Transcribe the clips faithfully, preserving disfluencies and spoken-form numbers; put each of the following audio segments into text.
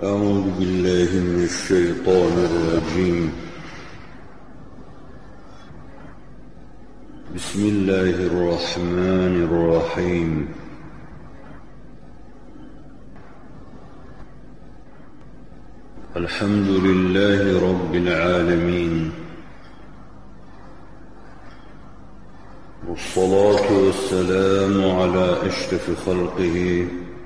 أعوذ بالله من الشيطان الرجيم. بسم الله الرحمن الرحيم. الحمد لله رب العالمين، والصلاة والسلام على أشرف خلقه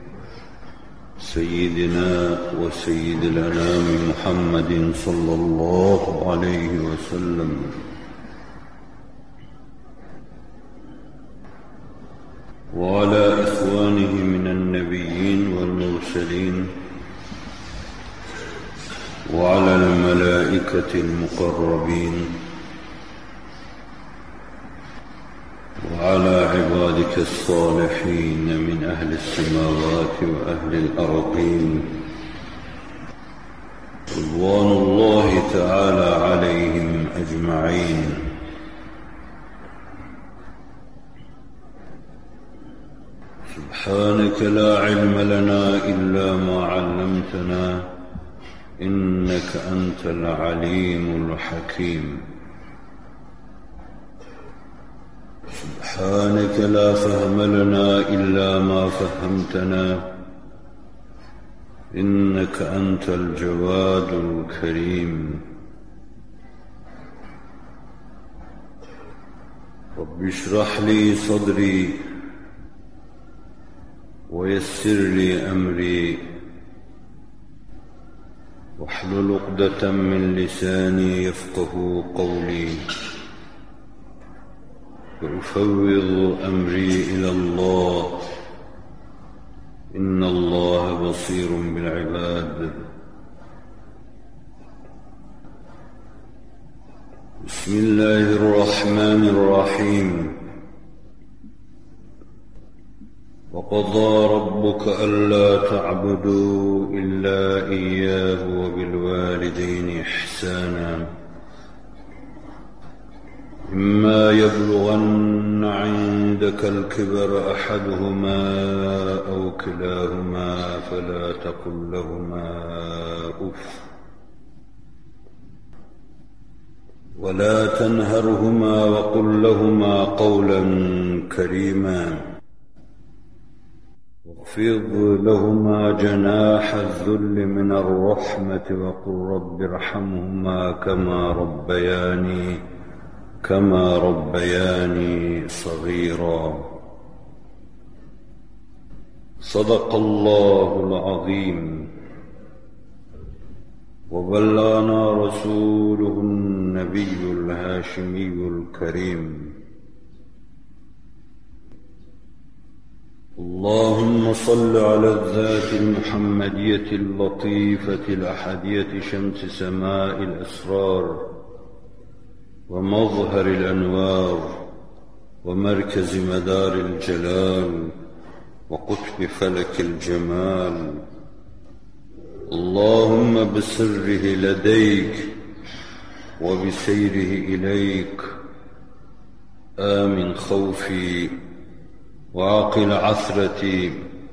سيدنا وسيد الأنام محمد صلى الله عليه وسلم، وعلى إخوانه من النبيين والمرسلين، وعلى الملائكة المقربين، وعلى عبادك الصالحين من أهل السماوات وأهل الأرضين، رضوان الله تعالى عليهم أجمعين. سبحانك لا علم لنا إلا ما علمتنا، إنك أنت العليم الحكيم. سبحانك لا فهم لنا إلا ما فهمتنا، إنك أنت الجواد الكريم. رب اشرح لي صدري ويسر لي أمري، واحلل عقدة من لساني يفقه قولي، وأفوض أمري إلى الله، إن الله بصير بالعباد. بسم الله الرحمن الرحيم. وقضى ربك ألا تعبدوا إلا إياه وبالوالدين إحسانا، إما يبلغن عندك الكبر أحدهما أو كلاهما فلا تقل لهما أف، ولا تنهرهما وقل لهما قولا كريما، واخفض لهما جناح الذل من الرحمة وقل رب ارحمهما كما ربياني كما ربياني صغيرا. صدق الله العظيم، وبلغنا رسوله النبي الهاشمي الكريم. اللهم صل على الذات المحمدية اللطيفة الأحدية، شمس سماء الأسرار ومظهر الأنوار ومركز مدار الجلال وقطب فلك الجمال. اللهم بسره لديك وبسيره إليك آمن خوفي وعقل عثرتي،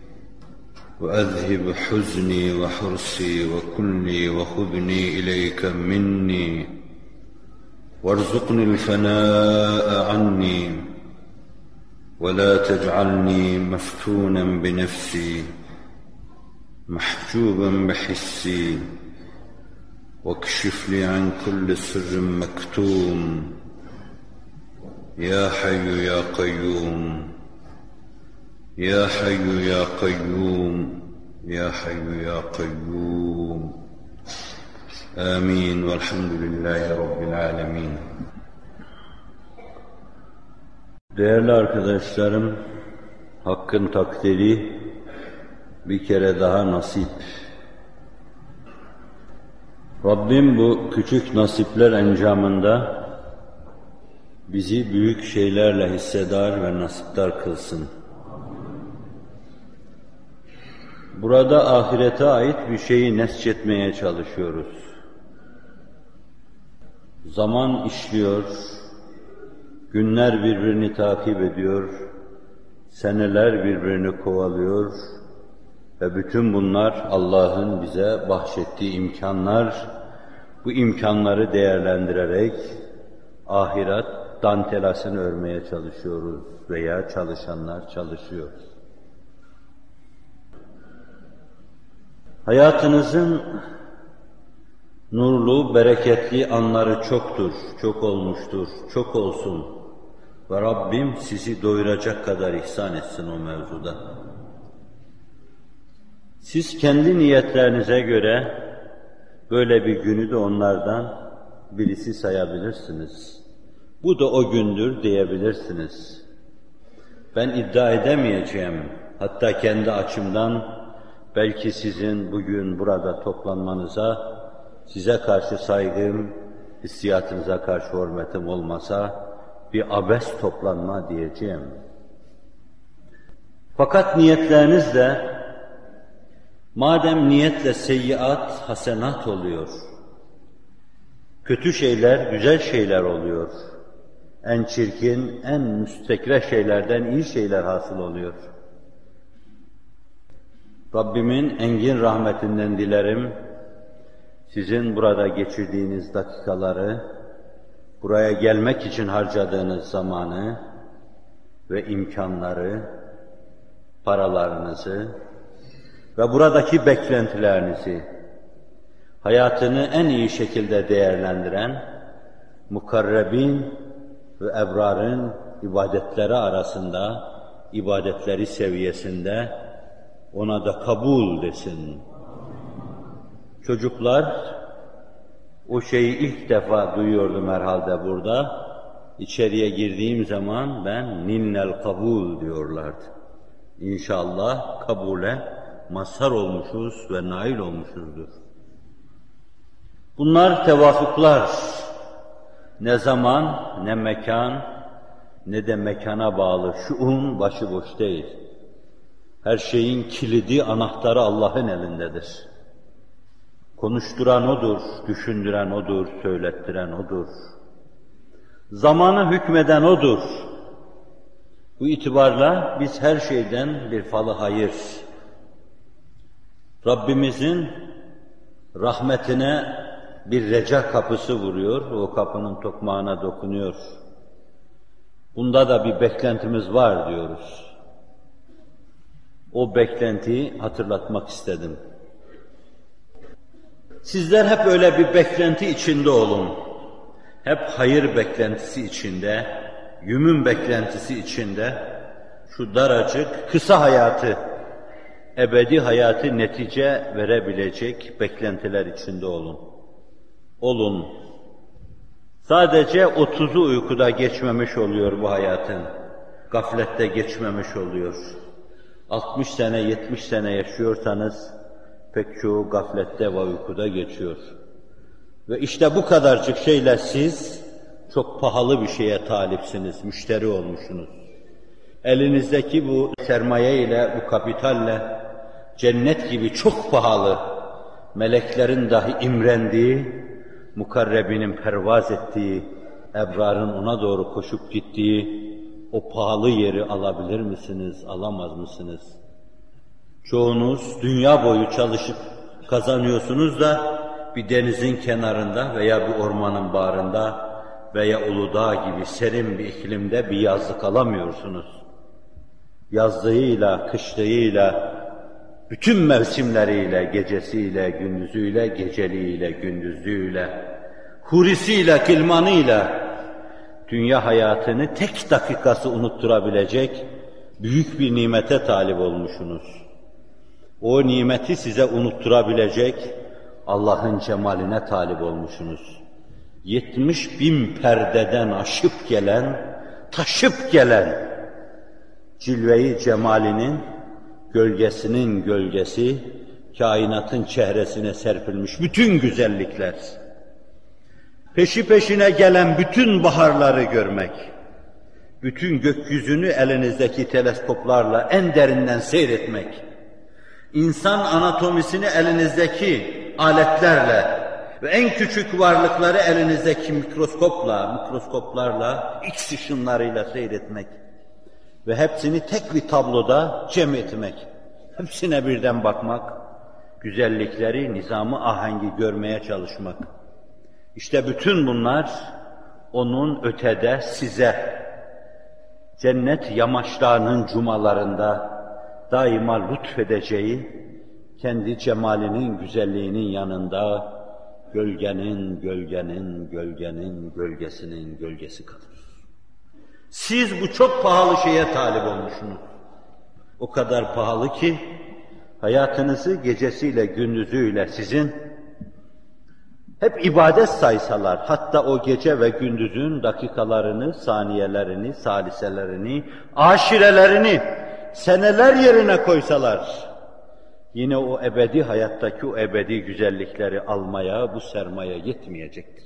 وأذهب حزني وحرصي وكلني وخذني إليك مني، وارزقني الفناء عني، ولا تجعلني مفتونا بنفسي محجوبا بحسي، واكشف لي عن كل سر مكتوم، يا حي يا قيوم، يا حي يا قيوم، يا حي يا قيوم. آمين والحمد لله Rabbil Alemin. Değerli arkadaşlarım, Hakk'ın takdiri bir kere daha nasip. Rabbim bu küçük nasipler encamında bizi büyük şeylerle hissedar ve nasipdar kılsın. Burada ahirete ait bir şeyi nesçetmeye çalışıyoruz. Zaman işliyor, günler birbirini takip ediyor, seneler birbirini kovalıyor Ve bütün bunlar Allah'ın bize bahşettiği imkanlar. Bu imkanları değerlendirerek ahiret dantelasını örmeye çalışıyoruz veya çalışanlar çalışıyor. Hayatınızın nurlu, bereketli anları çoktur, çok olmuştur, çok olsun. Ve Rabbim sizi doyuracak kadar ihsan etsin o mevzuda. Siz kendi niyetlerinize göre böyle bir günü de onlardan birisi sayabilirsiniz. Bu da o gündür diyebilirsiniz. Ben iddia edemeyeceğim, hatta kendi açımdan belki sizin bugün burada toplanmanıza, size karşı saygım, hissiyatınıza karşı hürmetim olmasa bir abes toplanma diyeceğim. Fakat niyetleriniz de madem niyetle seyyiat, hasenat oluyor, kötü şeyler, güzel şeyler oluyor, en çirkin, en müstekre şeylerden iyi şeyler hasıl oluyor. Rabbimin engin rahmetinden dilerim, sizin burada geçirdiğiniz dakikaları, buraya gelmek için harcadığınız zamanı ve imkanları, paralarınızı ve buradaki beklentilerinizi, hayatını en iyi şekilde değerlendiren, mukarrebin ve ebrarın ibadetleri arasında, ibadetleri seviyesinde ona da kabul desin. Çocuklar, o şeyi ilk defa duyuyordum herhalde burada. İçeriye girdiğim zaman ben ninnel kabul diyorlardı. İnşallah kabule mazhar olmuşuz ve nail olmuşuzdur. Bunlar tevafuklar. Ne zaman, ne mekan, ne de mekana bağlı. Şuun başıboş değil. Her şeyin kilidi, anahtarı Allah'ın elindedir. Konuşturan O'dur, düşündüren O'dur, söylettiren O'dur. Zamanı hükmeden O'dur. Bu itibarla biz her şeyden bir falı hayır, Rabbimizin rahmetine bir reca kapısı vuruyor, o kapının tokmağına dokunuyor. Bunda da bir beklentimiz var diyoruz. O beklentiyi hatırlatmak istedim. Sizler hep öyle bir beklenti içinde olun. Hep hayır beklentisi içinde, yümün beklentisi içinde, şu daracık, kısa hayatı, ebedi hayatı netice verebilecek beklentiler içinde olun. Olun. Sadece otuzu uykuda geçmemiş oluyor bu hayatın. Gaflette geçmemiş oluyor. altmış sene, yetmiş sene yaşıyorsanız, pek çoğu gaflette ve uykuda geçiyor. Ve işte bu kadarcık şeyle siz çok pahalı bir şeye talipsiniz, müşteri olmuşsunuz. Elinizdeki bu sermaye ile, bu kapitalle cennet gibi çok pahalı, meleklerin dahi imrendiği, mukarrebinin pervaz ettiği, ebrarın ona doğru koşup gittiği o pahalı yeri alabilir misiniz, alamaz mısınız? Çoğunuz dünya boyu çalışıp kazanıyorsunuz da bir denizin kenarında veya bir ormanın bağrında veya Uludağ gibi serin bir iklimde bir yazlık alamıyorsunuz. Yazlığıyla, kışlığıyla, bütün mevsimleriyle, gecesiyle, gündüzüyle, geceliğiyle, gündüzlüğüyle, hurisiyle, kılmanıyla dünya hayatını tek dakikası unutturabilecek büyük bir nimete talip olmuşsunuz. O nimeti size unutturabilecek Allah'ın cemaline talip olmuşsunuz. Yetmiş bin perdeden aşıp gelen, taşıp gelen cilve-i cemalinin, gölgesinin gölgesi, kainatın çehresine serpilmiş bütün güzellikler, peşi peşine gelen bütün baharları görmek, bütün gökyüzünü elinizdeki teleskoplarla en derinden seyretmek, insan anatomisini elinizdeki aletlerle ve en küçük varlıkları elinizdeki mikroskopla, mikroskoplarla, X ışınlarıyla seyretmek ve hepsini tek bir tabloda cem etmek Hepsine birden bakmak, güzellikleri, nizamı, ahengi görmeye çalışmak. İşte bütün bunlar onun ötede size cennet yamaçlarının cumalarında daima lütfedeceği, kendi cemalinin, güzelliğinin yanında gölgenin, gölgenin, gölgenin, gölgesinin gölgesi kalır. Siz bu çok pahalı şeye talip olmuşsunuz. O kadar pahalı ki hayatınızı gecesiyle, gündüzüyle sizin hep ibadet saysalar, hatta o gece ve gündüzün dakikalarını, saniyelerini, saliselerini, aşirelerini seneler yerine koysalar, yine o ebedi hayattaki o ebedi güzellikleri almaya, bu sermaye yetmeyecektir.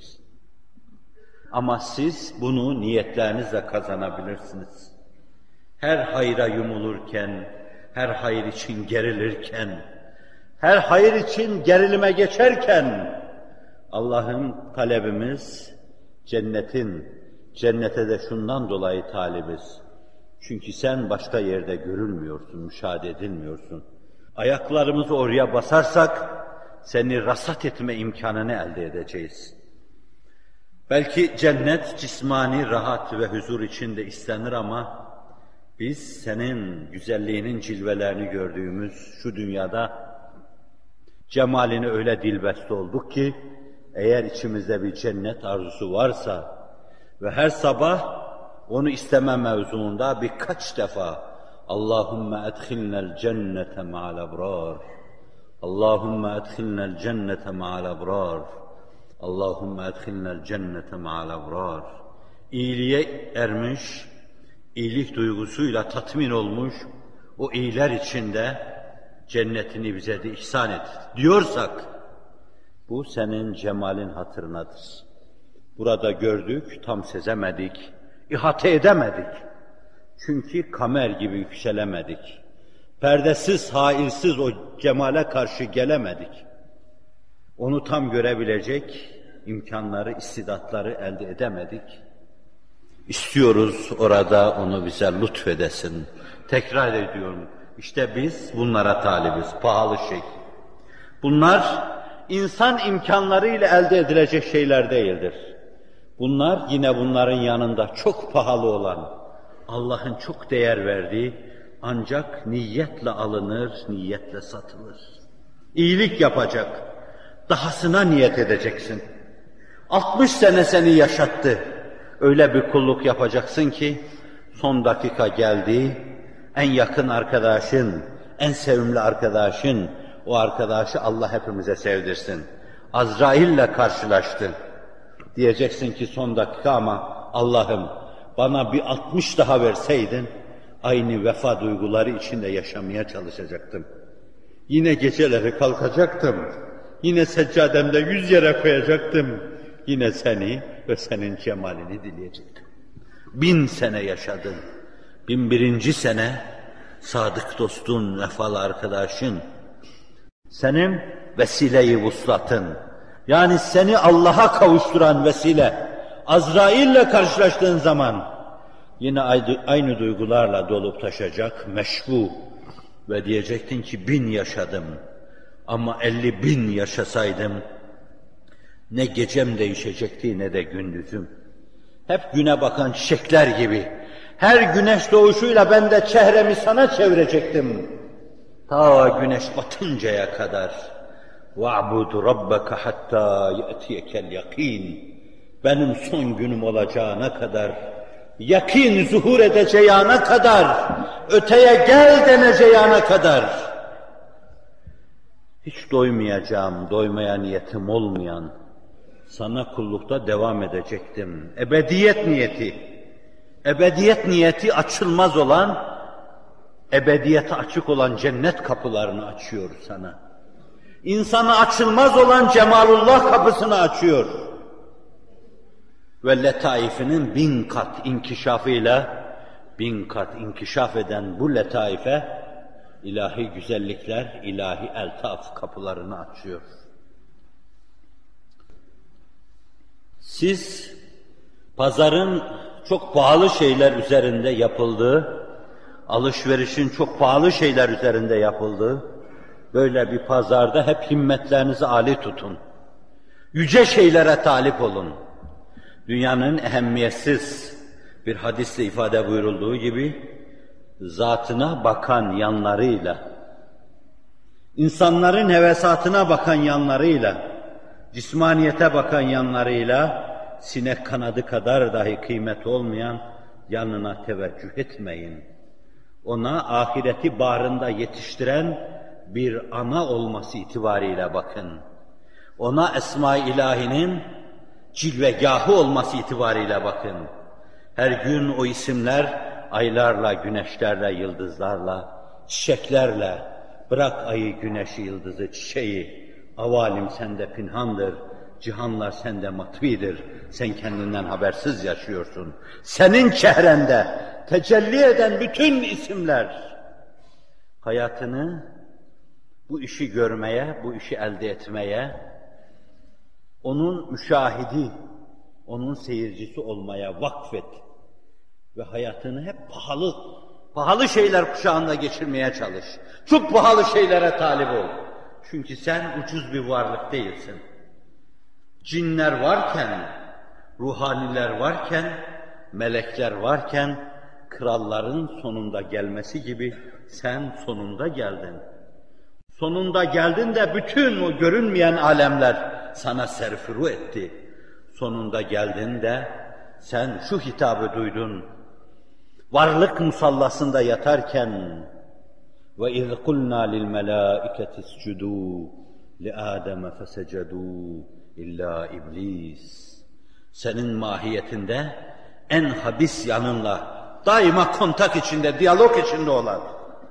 Ama siz bunu niyetlerinizle kazanabilirsiniz. Her hayra yumulurken, her hayır için gerilirken, her hayır için gerilime geçerken, Allah'ın talebimiz cennetin, cennete de şundan dolayı talibiz. Çünkü sen başka yerde görülmüyorsun, müşahede edilmiyorsun. Ayaklarımızı oraya basarsak, seni rasat etme imkanını elde edeceğiz. Belki cennet cismani rahat ve huzur içinde istenir ama biz senin güzelliğinin cilvelerini gördüğümüz şu dünyada cemalini öyle dilbeste olduk ki eğer içimizde bir cennet arzusu varsa ve her sabah onu isteme mevzuunda birkaç defa Allahümme edhilnel cennete ma'al ebrar, Allahümme edhilnel cennete ma'al ebrar, Allahümme edhilnel cennete ma'al ebrar. İyiliğe ermiş, iyilik duygusuyla tatmin olmuş, o iyiler içinde cennetini bize de ihsan et diyorsak, bu senin cemalin hatırınadır. Burada gördük, tam sezemedik, ihate edemedik. Çünkü kamer gibi yükselemedik. Perdesiz, hairsiz o cemale karşı gelemedik. Onu tam görebilecek imkanları, istidatları elde edemedik. İstiyoruz orada onu bize lütfedesin. Tekrar ediyorum, işte biz bunlara talibiz, pahalı şey. Bunlar insan imkanlarıyla elde edilecek şeyler değildir. Bunlar yine bunların yanında çok pahalı olan, Allah'ın çok değer verdiği, ancak niyetle alınır, niyetle satılır. İyilik yapacak, dahasına niyet edeceksin. altmış sene seni yaşattı, öyle bir kulluk yapacaksın ki, son dakika geldi, en yakın arkadaşın, en sevimli arkadaşın, o arkadaşı Allah hepimize sevdirsin. Azrail'le karşılaştın. Diyeceksin ki son dakika ama Allah'ım bana bir altmış daha verseydin, aynı vefa duyguları içinde yaşamaya çalışacaktım. Yine geceleri kalkacaktım. Yine seccademde yüz yere koyacaktım. Yine seni ve senin cemalini dileyecektim. Bin sene yaşadın. Bin birinci sene sadık dostun, vefalı arkadaşın, senin vesile-i vuslatın, yani seni Allah'a kavuşturan vesile, Azrail'le karşılaştığın zaman yine aynı, aynı duygularla dolup taşacak, meşbu ve diyecektin ki bin yaşadım ama elli bin yaşasaydım ne gecem değişecekti ne de gündüzüm. Hep güne bakan çiçekler gibi her güneş doğuşuyla ben de çehremi sana çevirecektim. Ta güneş batıncaya kadar. وَعْبُدْ رَبَّكَ حَتَّى يَأْتِيَكَ الْيَقِينَ. Benim son günüm olacağına kadar, yakin zuhur edeceğine kadar, öteye gel deneceğine kadar, hiç doymayacağım, doymaya niyetim olmayan, sana kullukta devam edecektim. Ebediyet niyeti, ebediyet niyeti açılmaz olan, ebediyete açık olan cennet kapılarını açıyor sana. İnsana açılmaz olan cemalullah kapısını açıyor. Ve letaifinin bin kat inkişafıyla, bin kat inkişaf eden bu letaife, ilahi güzellikler, ilahi eltaf kapılarını açıyor. Siz, pazarın çok pahalı şeyler üzerinde yapıldığı, alışverişin çok pahalı şeyler üzerinde yapıldığı böyle bir pazarda hep himmetlerinizi âli tutun. Yüce şeylere talip olun. Dünyanın ehemmiyetsiz bir hadisle ifade buyurulduğu gibi zatına bakan yanlarıyla, insanların hevesatına bakan yanlarıyla, cismaniyete bakan yanlarıyla, sinek kanadı kadar dahi kıymet olmayan yanına teveccüh etmeyin. Ona ahireti bağrında yetiştiren bir ana olması itibariyle bakın. Ona Esma-i İlahi'nin cilvegahı olması itibariyle bakın. Her gün o isimler aylarla, güneşlerle, yıldızlarla, çiçeklerle, bırak ayı, güneşi, yıldızı, çiçeği, avalim sende pinhandır, cihanlar sende matvidir, sen kendinden habersiz yaşıyorsun. Senin çehrende tecelli eden bütün isimler, hayatını bu işi görmeye, bu işi elde etmeye, onun müşahidi, onun seyircisi olmaya vakfet. Ve hayatını hep pahalı, pahalı şeyler kuşağında geçirmeye çalış. Çok pahalı şeylere talip ol. Çünkü sen ucuz bir varlık değilsin. Cinler varken, ruhaniler varken, melekler varken, kralların sonunda gelmesi gibi sen sonunda geldin. Sonunda geldin de bütün o görünmeyen alemler sana serfuru etti. Sonunda geldin de sen şu hitabı duydun. Varlık musallasında yatarken ve iz kulna lil melaiketi iscudu li Adem fesecedu illa iblis. Senin mahiyetinde en habis yanınla daima kontak içinde, diyalog içinde olan,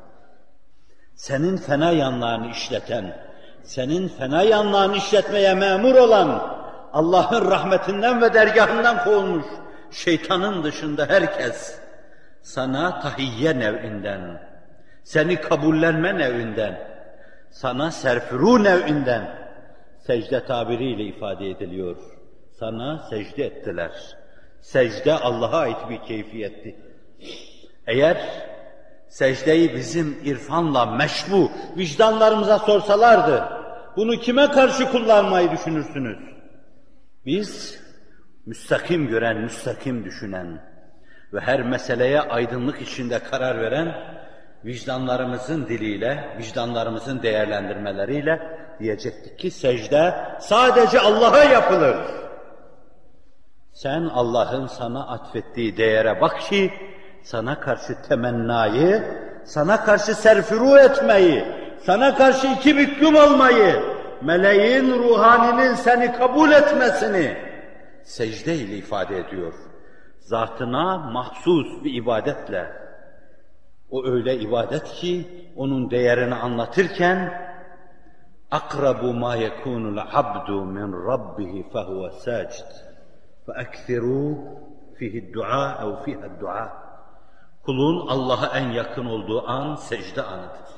senin fena yanlarını işleten, senin fena yanlarını işletmeye memur olan, Allah'ın rahmetinden ve dergahından kovulmuş şeytanın dışında herkes sana tahiyye nev'inden, seni kabullenme nev'inden, sana serfuru nev'inden secde tabiriyle ifade ediliyor. Sana secde ettiler. Secde Allah'a ait bir keyfiyetti. Eğer secdeyi bizim irfanla meşbu vicdanlarımıza sorsalardı, bunu kime karşı kullanmayı düşünürsünüz? Biz müstakim gören, müstakim düşünen ve her meseleye aydınlık içinde karar veren vicdanlarımızın diliyle, vicdanlarımızın değerlendirmeleriyle diyecektik ki secde sadece Allah'a yapılır. Sen Allah'ın sana atfettiği değere bak ki sana karşı temennayı, sana karşı serfuru etmeyi, sana karşı iki büklüm olmayı, meleğin, ruhaninin seni kabul etmesini secde ile ifade ediyor. Zatına mahsus bir ibadetle. O öyle ibadet ki onun değerini anlatırken akrabu ma yekunul abdu min rabbih fehuve sacid feekthirû fihi dua ev fiha dua. Kulun Allah'a en yakın olduğu an secde anıdır.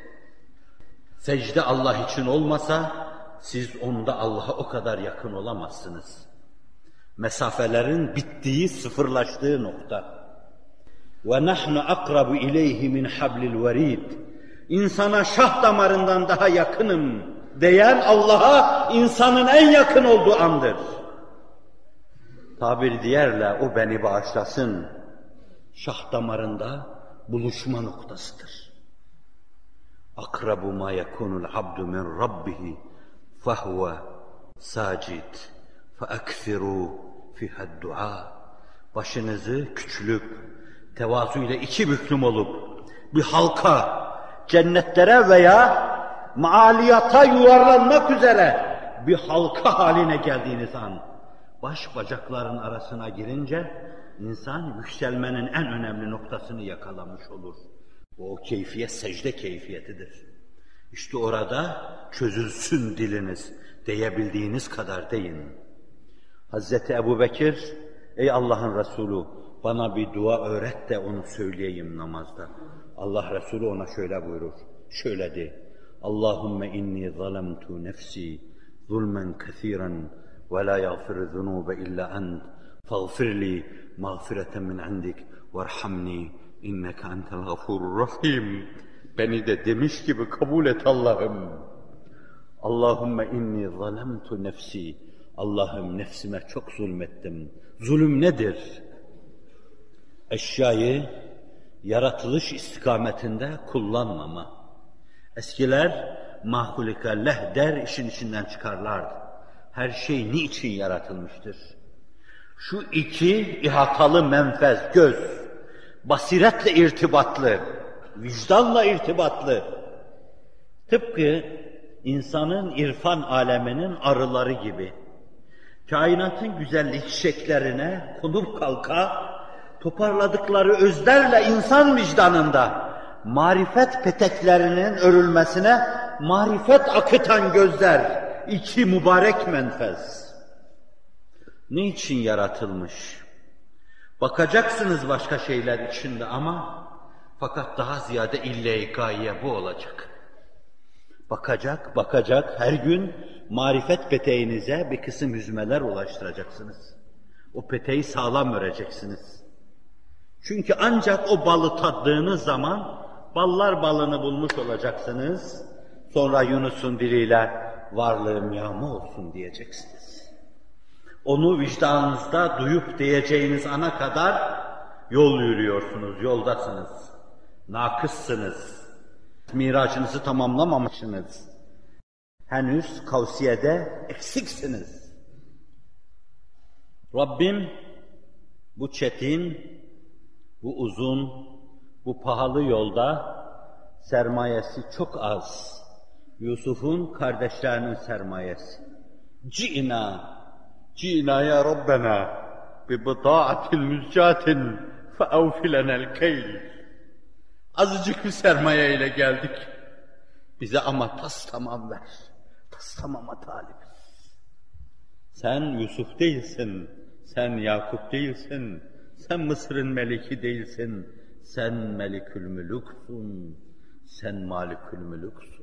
Secde Allah için olmasa siz onda Allah'a o kadar yakın olamazsınız. Mesafelerin bittiği, sıfırlaştığı nokta. وَنَحْنُ أَقْرَبُ إِلَيْهِ مِنْ حَبْلِ الْوَرِيدِ. İnsana şah damarından daha yakınım diyen Allah'a insanın en yakın olduğu andır. Tabir diğerle o beni bağışlasın. Şah damarında buluşma noktasıdır. أَقْرَبُ مَا يَكُونُ الْعَبْدُ مِنْ رَبِّهِ فَهُوَ سَاجِدٌ فَأَكْثِرُوا فِيهَا الدُّعَاءَ. Başınızı küçülüp, tevazuyla iki büklüm olup, bir halka, cennetlere veya maaliyata yuvarlanmak üzere bir halka haline geldiğiniz an, baş bacakların arasına girince, insan yükselmenin en önemli noktasını yakalamış olur. O keyfiyet secde keyfiyetidir. İşte orada çözülsün diliniz, diyebildiğiniz kadar deyin. Hazreti Ebubekir, ey Allah'ın Resulü, bana bir dua öğret de onu söyleyeyim namazda. Allah Resulü ona şöyle buyurur, şöyle de: Allahümme inni zalemtu nefsi zulmen kethiren ve la yagfiru zunube illa ent faghfirli mağfireten min indik varhamni İnneke entel gafurur rahim. Beni de demiş gibi kabul et Allah'ım. Allahümme inni zalemtu nefsi. Allah'ım nefsime çok zulmettim. Zulüm nedir? Eşyayı yaratılış istikametinde kullanmama. Eskiler mahulika leh der işin içinden çıkarlardı. Her şey niçin yaratılmıştır? Şu iki ihatalı menfez, göz, basiretle irtibatlı, vicdanla irtibatlı. Tıpkı insanın irfan aleminin arıları gibi. Kainatın güzellik şeklerine konup kalka, toparladıkları özlerle insan vicdanında marifet peteklerinin örülmesine marifet akıtan gözler, iki mübarek menfez. Niçin yaratılmış? Bakacaksınız başka şeyler içinde ama fakat daha ziyade ille-i gaye bu olacak. Bakacak, bakacak, her gün marifet peteğinize bir kısım hüzmeler ulaştıracaksınız. O peteği sağlam öreceksiniz. Çünkü ancak o balı tattığınız zaman ballar balını bulmuş olacaksınız. Sonra Yunus'un diliyle varlığım yağma olsun diyeceksiniz. Onu vicdanınızda duyup diyeceğiniz ana kadar yol yürüyorsunuz, yoldasınız. Nakıssınız. Miracınızı tamamlamamışsınız. Henüz kavsiyede eksiksiniz. Rabbim bu çetin, bu uzun, bu pahalı yolda sermayesi çok az. Yusuf'un kardeşlerinin sermayesi. Ci'na, ci'na ya Rabbena bi bida'atin müzcatin fe'avfilenel keyl. Azıcık bir sermaye ile geldik. Bize ama tas tamam ver. Tas tamama talibiz. Sen Yusuf değilsin. Sen Yakup değilsin. Sen Mısır'ın meliki değilsin. Sen Melikül Mülük'sün. Sen Malikül Mülük'sün.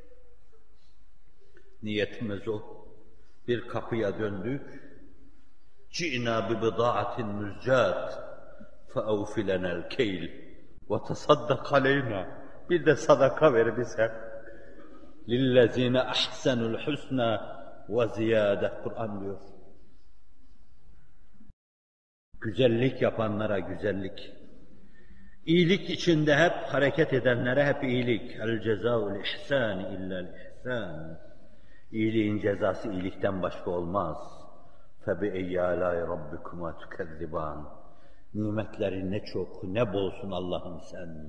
Niyetimiz o. Bir kapıya döndük. Ci'na bi bida'atin müzcat fe'avfilenel keyl ve tasaddaq aleyna. Bir de sadaka ver bize. Lillezine ahsenul husna ve ziyade. Kur'an diyor. Güzellik yapanlara güzellik. İyilik içinde hep hareket edenlere hep iyilik. El cezaul ihsan illel ihsan. İyiliğin cezası iyilikten başka olmaz. Febi eyyâlâi rabbikuma tükezziban. Nimetleri ne çok, ne bolsun Allah'ım sen.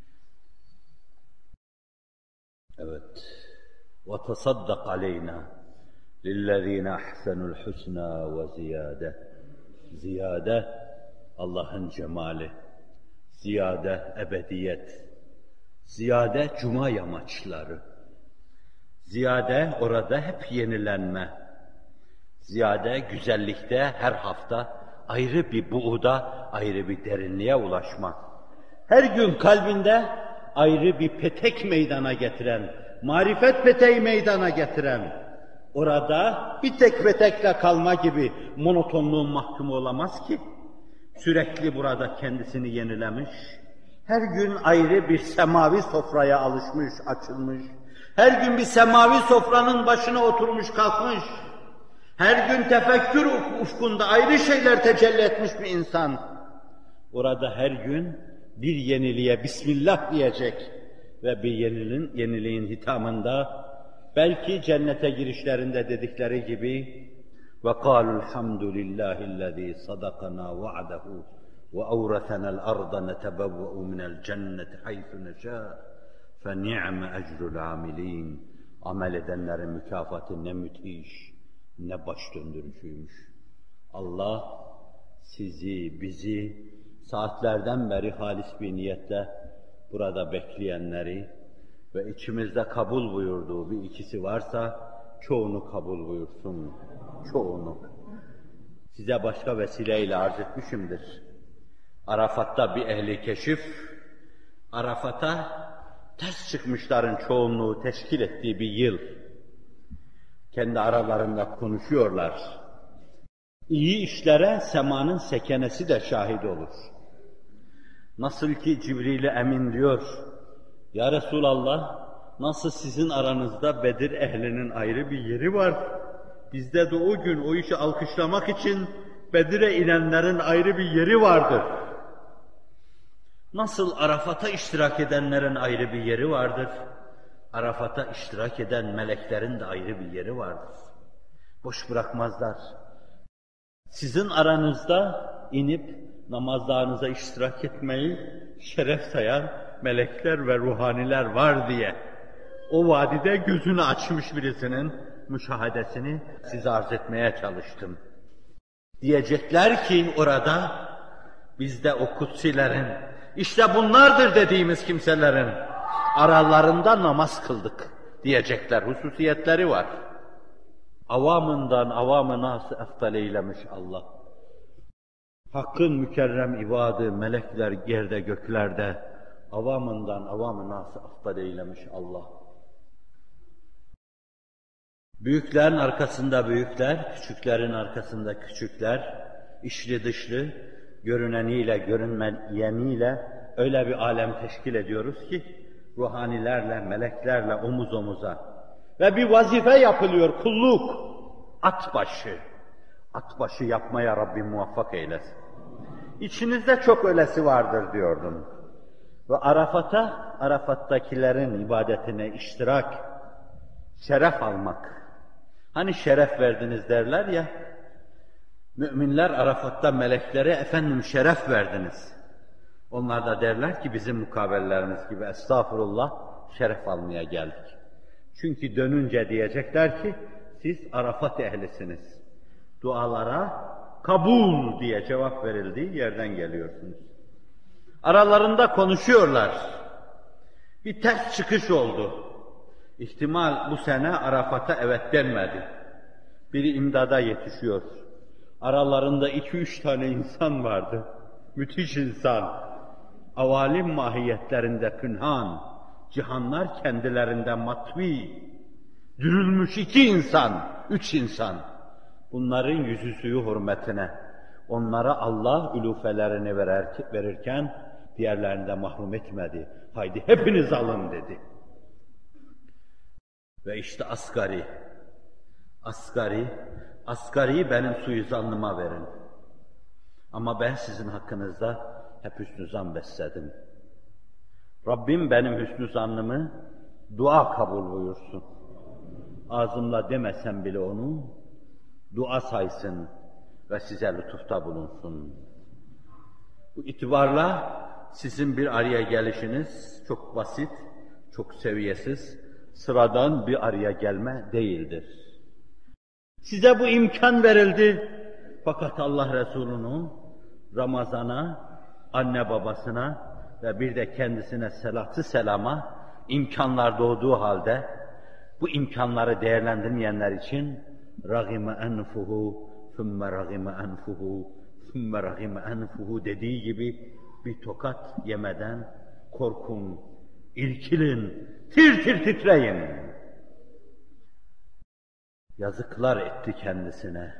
Evet. وَتَصَدَّقْ عَلَيْنَا لِلَّذ۪ينَ اَحْسَنُوا الْحُسْنَى وَزِيَادَةً. Ziyade, Allah'ın cemali. Ziyade, ebediyet. Ziyade, cuma yamaçları. Ziyade, orada hep yenilenme. Ziyade, güzellikte her hafta ayrı bir buğda, ayrı bir derinliğe ulaşma. Her gün kalbinde ayrı bir petek meydana getiren, marifet peteği meydana getiren, orada bir tek petekle kalma gibi monotonluğun mahkumu olamaz ki. Sürekli burada kendisini yenilemiş, her gün ayrı bir semavi sofraya alışmış, açılmış, her gün bir semavi sofranın başına oturmuş, kalkmış, her gün tefekkür ufkunda ayrı şeyler tecelli etmiş bir insan. Orada her gün bir yeniliğe Bismillah diyecek ve bir yeniliğin, yeniliğin hitamında belki cennete girişlerinde dedikleri gibi وَقَالُوا الْحَمْدُ لِلّٰهِ الَّذ۪ي صَدَقَنَا وَعْدَهُ وَاَوْرَثَنَا الْأَرْضَ نَتَبَوَّأُ مِنَ الْجَنَّةِ حَيْثُ نَشَاءُ فَنِعْمَ اَجْرُ الْعَامِلِينَ. Amel edenlerin mükafatı ne müthiş, ne baş döndürücüymüş. Allah sizi, bizi saatlerden beri halis bir niyetle burada bekleyenleri ve içimizde kabul buyurduğu bir ikisi varsa çoğunu kabul buyursun, çoğunu. Size başka vesileyle arz etmişimdir. Arafat'ta bir ehli keşif, Arafat'a ters çıkmışların çoğunluğu teşkil ettiği bir yıl. Kendi aralarında konuşuyorlar. İyi işlere semanın sekenesi de şahit olur. Nasıl ki Cibril-i Emin diyor, ya Resulallah, nasıl sizin aranızda Bedir ehlinin ayrı bir yeri var, bizde de o gün o işi alkışlamak için Bedir'e inenlerin ayrı bir yeri vardır. Nasıl Arafat'a iştirak edenlerin ayrı bir yeri vardır, Arafat'a iştirak eden meleklerin de ayrı bir yeri vardır. Boş bırakmazlar. Sizin aranızda inip namazlarınıza iştirak etmeyi şeref sayan melekler ve ruhaniler var diye o vadide gözünü açmış birisinin müşahadesini size arz etmeye çalıştım. Diyecekler ki orada bizde o kutsilerin, işte bunlardır dediğimiz kimselerin aralarında namaz kıldık diyecekler, hususiyetleri var. Avamından avamı nas-ı eftal eylemiş Allah. Hakkın mükerrem ibadı, melekler yerde göklerde, avamından avamı nas-ı eftal eylemiş Allah. Büyüklerin arkasında büyükler, küçüklerin arkasında küçükler, içli dışlı, görüneniyle görünmeyeniyle öyle bir alem teşkil ediyoruz ki, ruhanilerle, meleklerle omuz omuza. Ve bir vazife yapılıyor, kulluk, at başı. At başı yapmaya Rabbim muvaffak eylesin. İçinizde çok öylesi vardır diyordum. Ve Arafat'a, Arafat'takilerin ibadetine iştirak, şeref almak. Hani şeref verdiniz derler ya, müminler Arafat'ta meleklere efendim şeref verdiniz. Onlar da derler ki bizim mukabellerimiz gibi estağfurullah şeref almaya geldik. Çünkü dönünce diyecekler ki siz Arafat ehlisiniz. Dualara kabul diye cevap verildiği yerden geliyorsunuz. Aralarında konuşuyorlar. Bir ters çıkış oldu. İhtimal bu sene Arafat'a evet denmedi. Biri imdada yetişiyor. Aralarında iki üç tane insan vardı. Müthiş insan. Avalim mahiyetlerinde pünhan, cihanlar kendilerinde matvi. Dürülmüş iki insan, üç insan. Bunların yüzü suyu hürmetine, onlara Allah ülufelerini verirken, diğerlerinde mahrum etmedi. Haydi hepiniz alın dedi. Ve işte asgari, asgari, asgariyi benim suizanlıma verin. Ama ben sizin hakkınızda hep hüsnü zan besledim. Rabbim benim hüsnü zannımı dua kabul buyursun. Ağzımla demesem bile onu, dua saysın ve size lütufta bulunsun. Bu itibarla sizin bir araya gelişiniz çok basit, çok seviyesiz, sıradan bir araya gelme değildir. Size bu imkan verildi. Fakat Allah Resulü'nün Ramazan'a, anne babasına ve bir de kendisine selatü selama imkanlar doğduğu halde bu imkanları değerlendirmeyenler için ragime enfuhu thumme ragime enfuhu thumme ragime enfuhu dediği gibi bir tokat yemeden korkun, irkilin, tir tir titreyin. Yazıklar etti kendisine.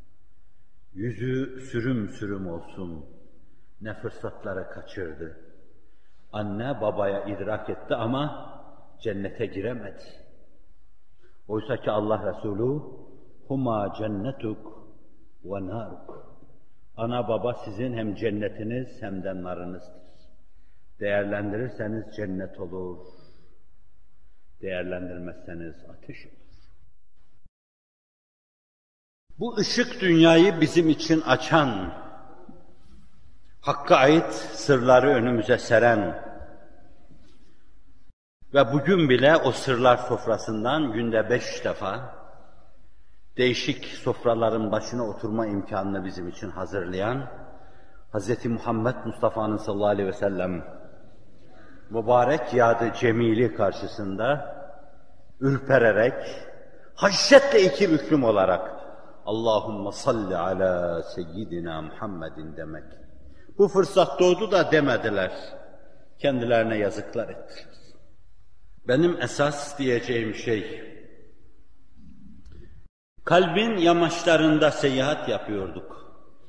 Yüzü sürüm sürüm olsun. Ne fırsatları kaçırdı. Anne babaya idrak etti ama cennete giremedi. Oysa ki Allah Resulü huma cennetuk ve naruk. Ana baba sizin hem cennetiniz hem de narınızdır. Değerlendirirseniz cennet olur. Değerlendirmezseniz ateş olur. Bu ışık dünyayı bizim için açan, Hakk'a ait sırları önümüze seren ve bugün bile o sırlar sofrasından günde beş defa değişik sofraların başına oturma imkanını bizim için hazırlayan Hz. Muhammed Mustafa'nın sallallahu aleyhi ve sellem mübarek yadı cemili karşısında ürpererek, haşyetle iki büklüm olarak Allahümme salli ala seyyidina Muhammedin demek. Bu fırsat doğdu da demediler. Kendilerine yazıklar ettiler. Benim esas diyeceğim şey, kalbin yamaçlarında seyahat yapıyorduk.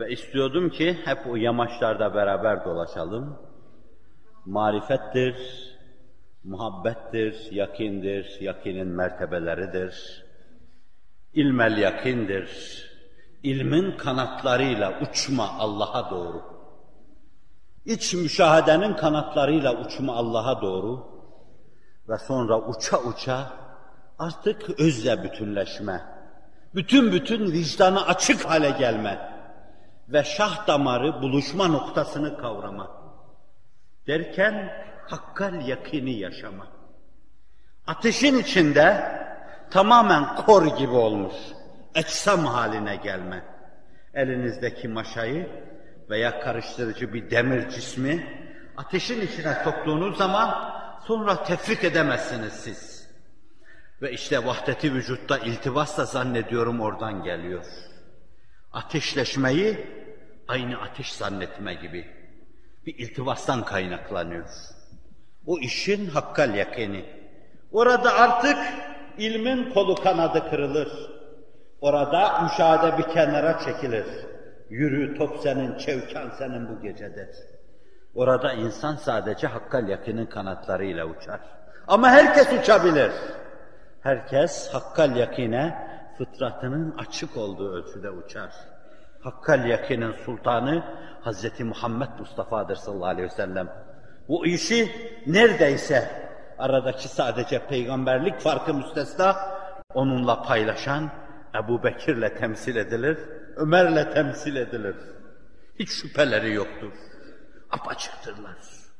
Ve istiyordum ki hep o yamaçlarda beraber dolaşalım. Marifettir, muhabbettir, yakindir, yakinin mertebeleridir. İlmel yakindir, ilmin kanatlarıyla uçma Allah'a doğru. İç müşahedenin kanatlarıyla uçma Allah'a doğru ve sonra uça uça artık özle bütünleşme, bütün bütün vicdanı açık hale gelme ve şah damarı buluşma noktasını kavrama derken hakkal yakini yaşama. Ateşin içinde tamamen kor gibi olmuş, eczam haline gelme. Elinizdeki maşayı veya karıştırıcı bir demir cismi ateşin içine soktuğunuz zaman sonra tefrik edemezsiniz siz. Ve işte vahdet-i vücutta iltibas da zannediyorum oradan geliyor. Ateşleşmeyi aynı ateş zannetme gibi bir iltibastan kaynaklanıyor. O işin hakkal yakini. Orada artık ilmin kolu kanadı kırılır. Orada müşahede bir kenara çekilir. Yürü top senin, çevkan senin bu gecedir. Orada insan sadece hakkal yakinin kanatlarıyla uçar. Ama herkes uçabilir. Herkes hakkal yakine fıtratının açık olduğu ölçüde uçar. Hakkal yakinin sultanı Hazreti Muhammed Mustafa'dır sallallahu aleyhi ve sellem. Bu işi neredeyse aradaki sadece peygamberlik farkı müstesna onunla paylaşan Ebu Bekir'le temsil edilir, Ömer'le temsil edilir. Hiç şüpheleri yoktur. Apaçıktırlar.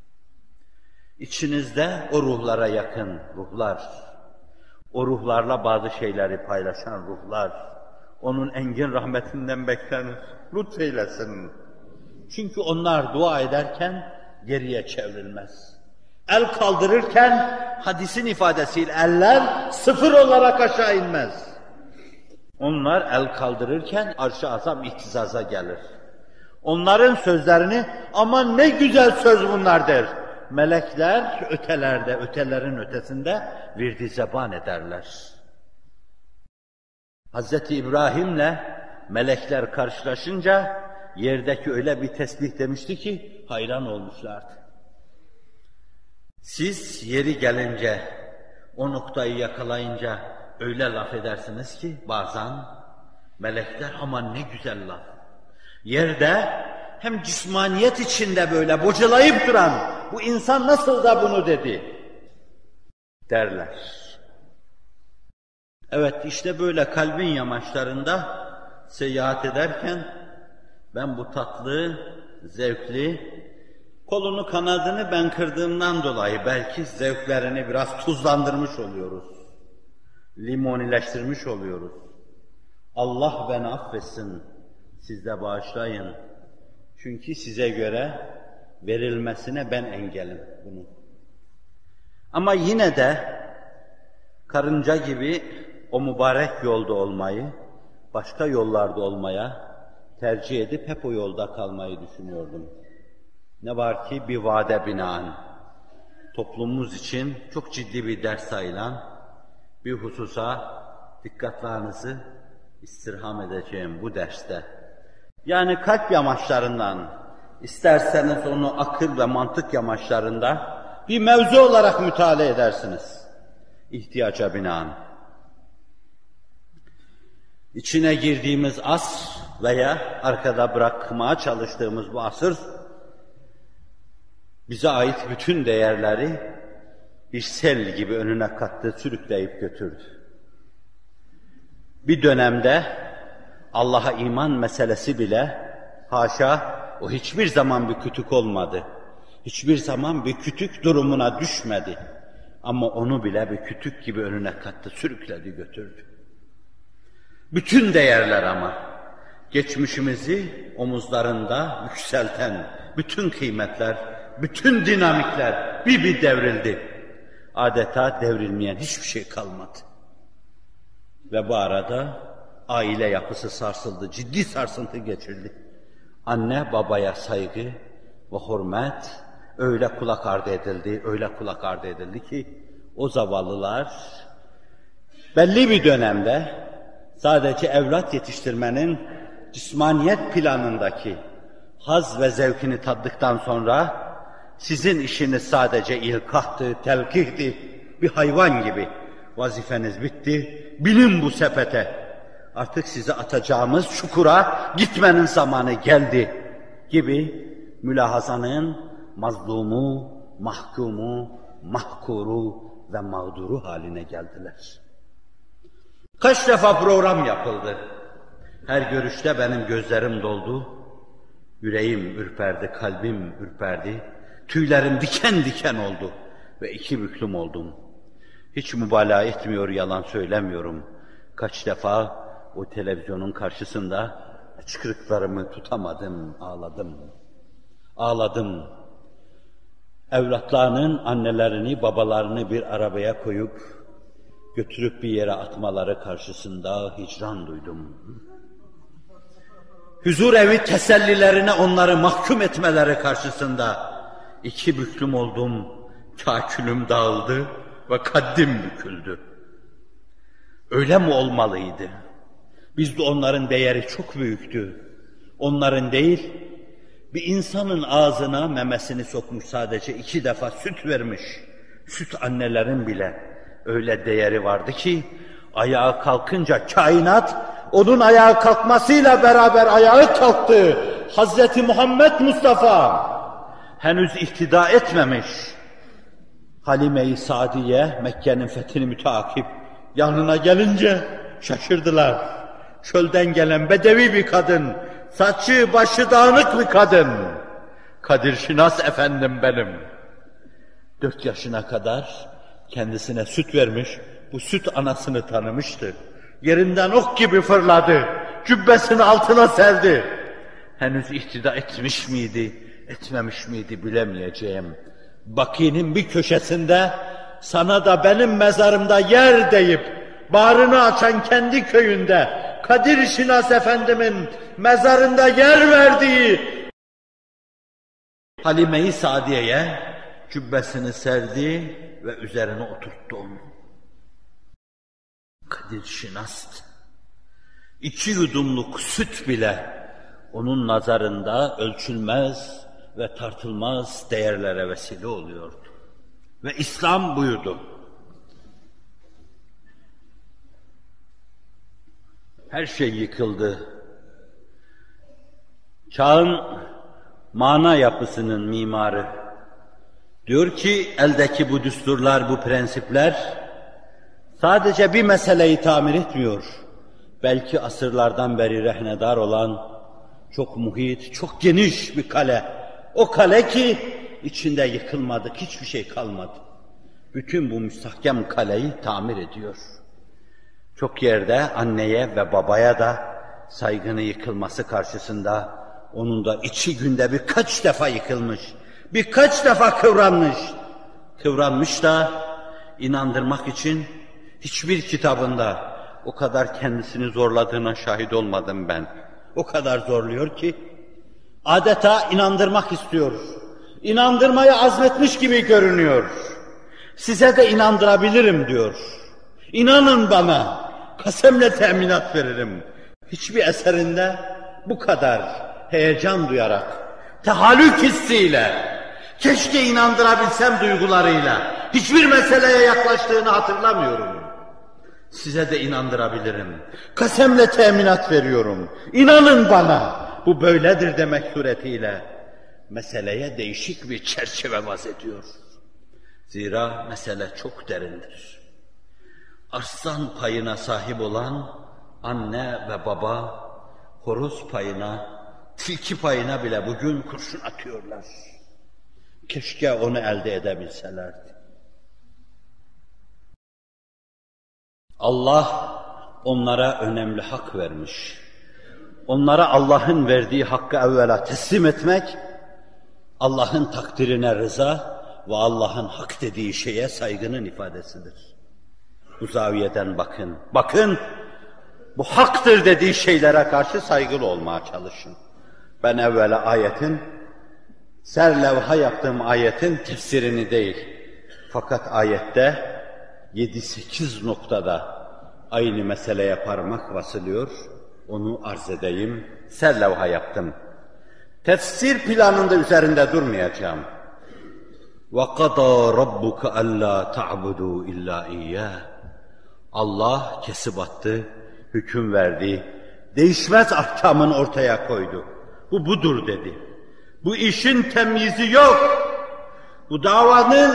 İçinizde o ruhlara yakın ruhlar, o ruhlarla bazı şeyleri paylaşan ruhlar, onun engin rahmetinden beklenir. Lütfeylesin. Çünkü onlar dua ederken geriye çevrilmez. El kaldırırken hadisin ifadesiyle eller sıfır olarak aşağı inmez. Onlar el kaldırırken arş-ı azam ihtizaza gelir. Onların sözlerini aman ne güzel söz bunlar der. Melekler ötelerde, ötelerin ötesinde virdi zeban ederler. Hazreti İbrahim'le melekler karşılaşınca yerdeki öyle bir tesbih demişti ki hayran olmuşlardı. Siz yeri gelince, o noktayı yakalayınca öyle laf edersiniz ki bazen melekler aman ne güzel laf. Yerde hem cismaniyet içinde böyle bocalayıp duran bu insan nasıl da bunu dedi derler. Evet işte böyle kalbin yamaçlarında seyahat ederken ben bu tatlı, zevkli, kolunu kanadını ben kırdığımdan dolayı belki zevklerini biraz tuzlandırmış oluyoruz. Limonileştirmiş oluyoruz. Allah beni affetsin, siz de bağışlayın. Çünkü size göre verilmesine ben engelim bunu. Ama yine de karınca gibi o mübarek yolda olmayı, başka yollarda olmaya tercih edip hep o yolda kalmayı düşünüyordum. Ne var ki bir vade binaen toplumumuz için çok ciddi bir ders sayılan bir hususa dikkatlerinizi istirham edeceğim bu derste. Yani kalp yamaçlarından, isterseniz onu akıl ve mantık yamaçlarında bir mevzu olarak müteala edersiniz. İhtiyaca binaen. İçine girdiğimiz asr veya arkada bırakmaya çalıştığımız bu asır, bize ait bütün değerleri bir sel gibi önüne kattı, sürükleyip götürdü. Bir dönemde Allah'a iman meselesi bile, haşa, o hiçbir zaman bir kütük olmadı. Hiçbir zaman bir kütük durumuna düşmedi. Ama onu bile bir kütük gibi önüne kattı, sürükledi, götürdü. Bütün değerler ama, geçmişimizi omuzlarında yükselten bütün kıymetler, bütün dinamikler bir bir devrildi. Adeta devrilmeyen hiçbir şey kalmadı. Ve bu arada aile yapısı sarsıldı, ciddi sarsıntı geçirdi. Anne babaya saygı ve hürmet öyle kulak ardı edildi, öyle kulak ardı edildi ki o zavallılar belli bir dönemde sadece evlat yetiştirmenin cismaniyet planındaki haz ve zevkini tattıktan sonra sizin işiniz sadece ilkahtı, telkihti, bir hayvan gibi. Vazifeniz bitti, binin bu sepete. Artık sizi atacağımız çukura gitmenin zamanı geldi gibi mülahazanın mazlumu, mahkumu, mahkuru ve mağduru haline geldiler. Kaç defa program yapıldı. Her görüşte benim gözlerim doldu, yüreğim ürperdi, kalbim ürperdi, tüylerim diken diken oldu ve iki büklüm oldum. Hiç mübalağa etmiyor, yalan söylemiyorum. Kaç defa o televizyonun karşısında hıçkırıklarımı tutamadım, ağladım. Ağladım. Evlatlarının annelerini, babalarını bir arabaya koyup götürüp bir yere atmaları karşısında hicran duydum. Huzur evi tesellilerine onları mahkum etmeleri karşısında iki büklüm oldum, kâkülüm dağıldı ve kaddim büküldü. Öyle mi olmalıydı? Bizde onların değeri çok büyüktü. Onların değil, bir insanın ağzına memesini sokmuş sadece iki defa süt vermiş. Süt annelerin bile öyle değeri vardı ki, ayağa kalkınca kainat, onun ayağa kalkmasıyla beraber ayağa kalktı. Hazreti Muhammed Mustafa henüz ihtida etmemiş. Halime-i Sadiye Mekke'nin fethini müteakip yanına gelince şaşırdılar. Çölden gelen bedevi bir kadın, saçı başı dağınık bir kadın. Kadir Şinas efendim benim. Dört yaşına kadar kendisine süt vermiş, bu süt anasını tanımıştı. Yerinden ok gibi fırladı, cübbesini altına serdi. Henüz ihtida etmiş miydi, etmemiş miydi bilemeyeceğim. Baki'nin bir köşesinde sana da benim mezarımda yer deyip bağrını açan kendi köyünde Kadir Şinas efendimin mezarında yer verdiği Halime-i Sadiye'ye cübbesini serdi ve üzerine oturttu onu. Kadir Şinas'tı. İki yudumluk süt bile onun nazarında ölçülmez ve tartılmaz değerlere vesile oluyordu. Ve İslam buyurdu. Her şey yıkıldı. Çağın mana yapısının mimarı diyor ki eldeki bu düsturlar, bu prensipler sadece bir meseleyi tamir etmiyor. Belki asırlardan beri rehnedar olan çok muhit, çok geniş bir kale. O kale ki içinde yıkılmadık, hiçbir şey kalmadı. Bütün bu müstahkem kaleyi tamir ediyor. Çok yerde anneye ve babaya da saygının yıkılması karşısında onun da içi günde birkaç defa yıkılmış, birkaç defa kıvranmış. Kıvranmış da inandırmak için hiçbir kitabında o kadar kendisini zorladığına şahit olmadım ben. O kadar zorluyor ki adeta inandırmak istiyor. İnandırmayı azmetmiş gibi görünüyor. Size de inandırabilirim diyor. İnanın bana, kasemle teminat veririm. Hiçbir eserinde bu kadar heyecan duyarak, tehallük hissiyle, keşke inandırabilsem duygularıyla, hiçbir meseleye yaklaştığını hatırlamıyorum. Size de inandırabilirim. Kasemle teminat veriyorum. İnanın bana, bu böyledir demek suretiyle meseleye değişik bir çerçeve vaz ediyor. Zira mesele çok derindir. Arslan payına sahip olan anne ve baba, horoz payına, tilki payına bile bugün kurşun atıyorlar. Keşke onu elde edebilselerdi. Allah onlara önemli hak vermiş. Onlara Allah'ın verdiği hakkı evvela teslim etmek, Allah'ın takdirine rıza ve Allah'ın hak dediği şeye saygının ifadesidir. Bu zaviyeden bakın. Bakın, bu haktır dediği şeylere karşı saygılı olmaya çalışın. Ben evvela ayetin, serlevha yaptığım ayetin tefsirini değil, fakat ayette yedi sekiz noktada aynı meseleye parmak basılıyor, Onu arz edeyim. Serlevha yaptım. Tefsir planında üzerinde durmayacağım. وَقَضَى رَبُّكَ أَلَّا تَعْبُدُوا إِلَّا إِيَّهِ Allah kesip attı, hüküm verdi, değişmez ahkamını ortaya koydu. Bu budur dedi. Bu işin temyizi yok. Bu davanın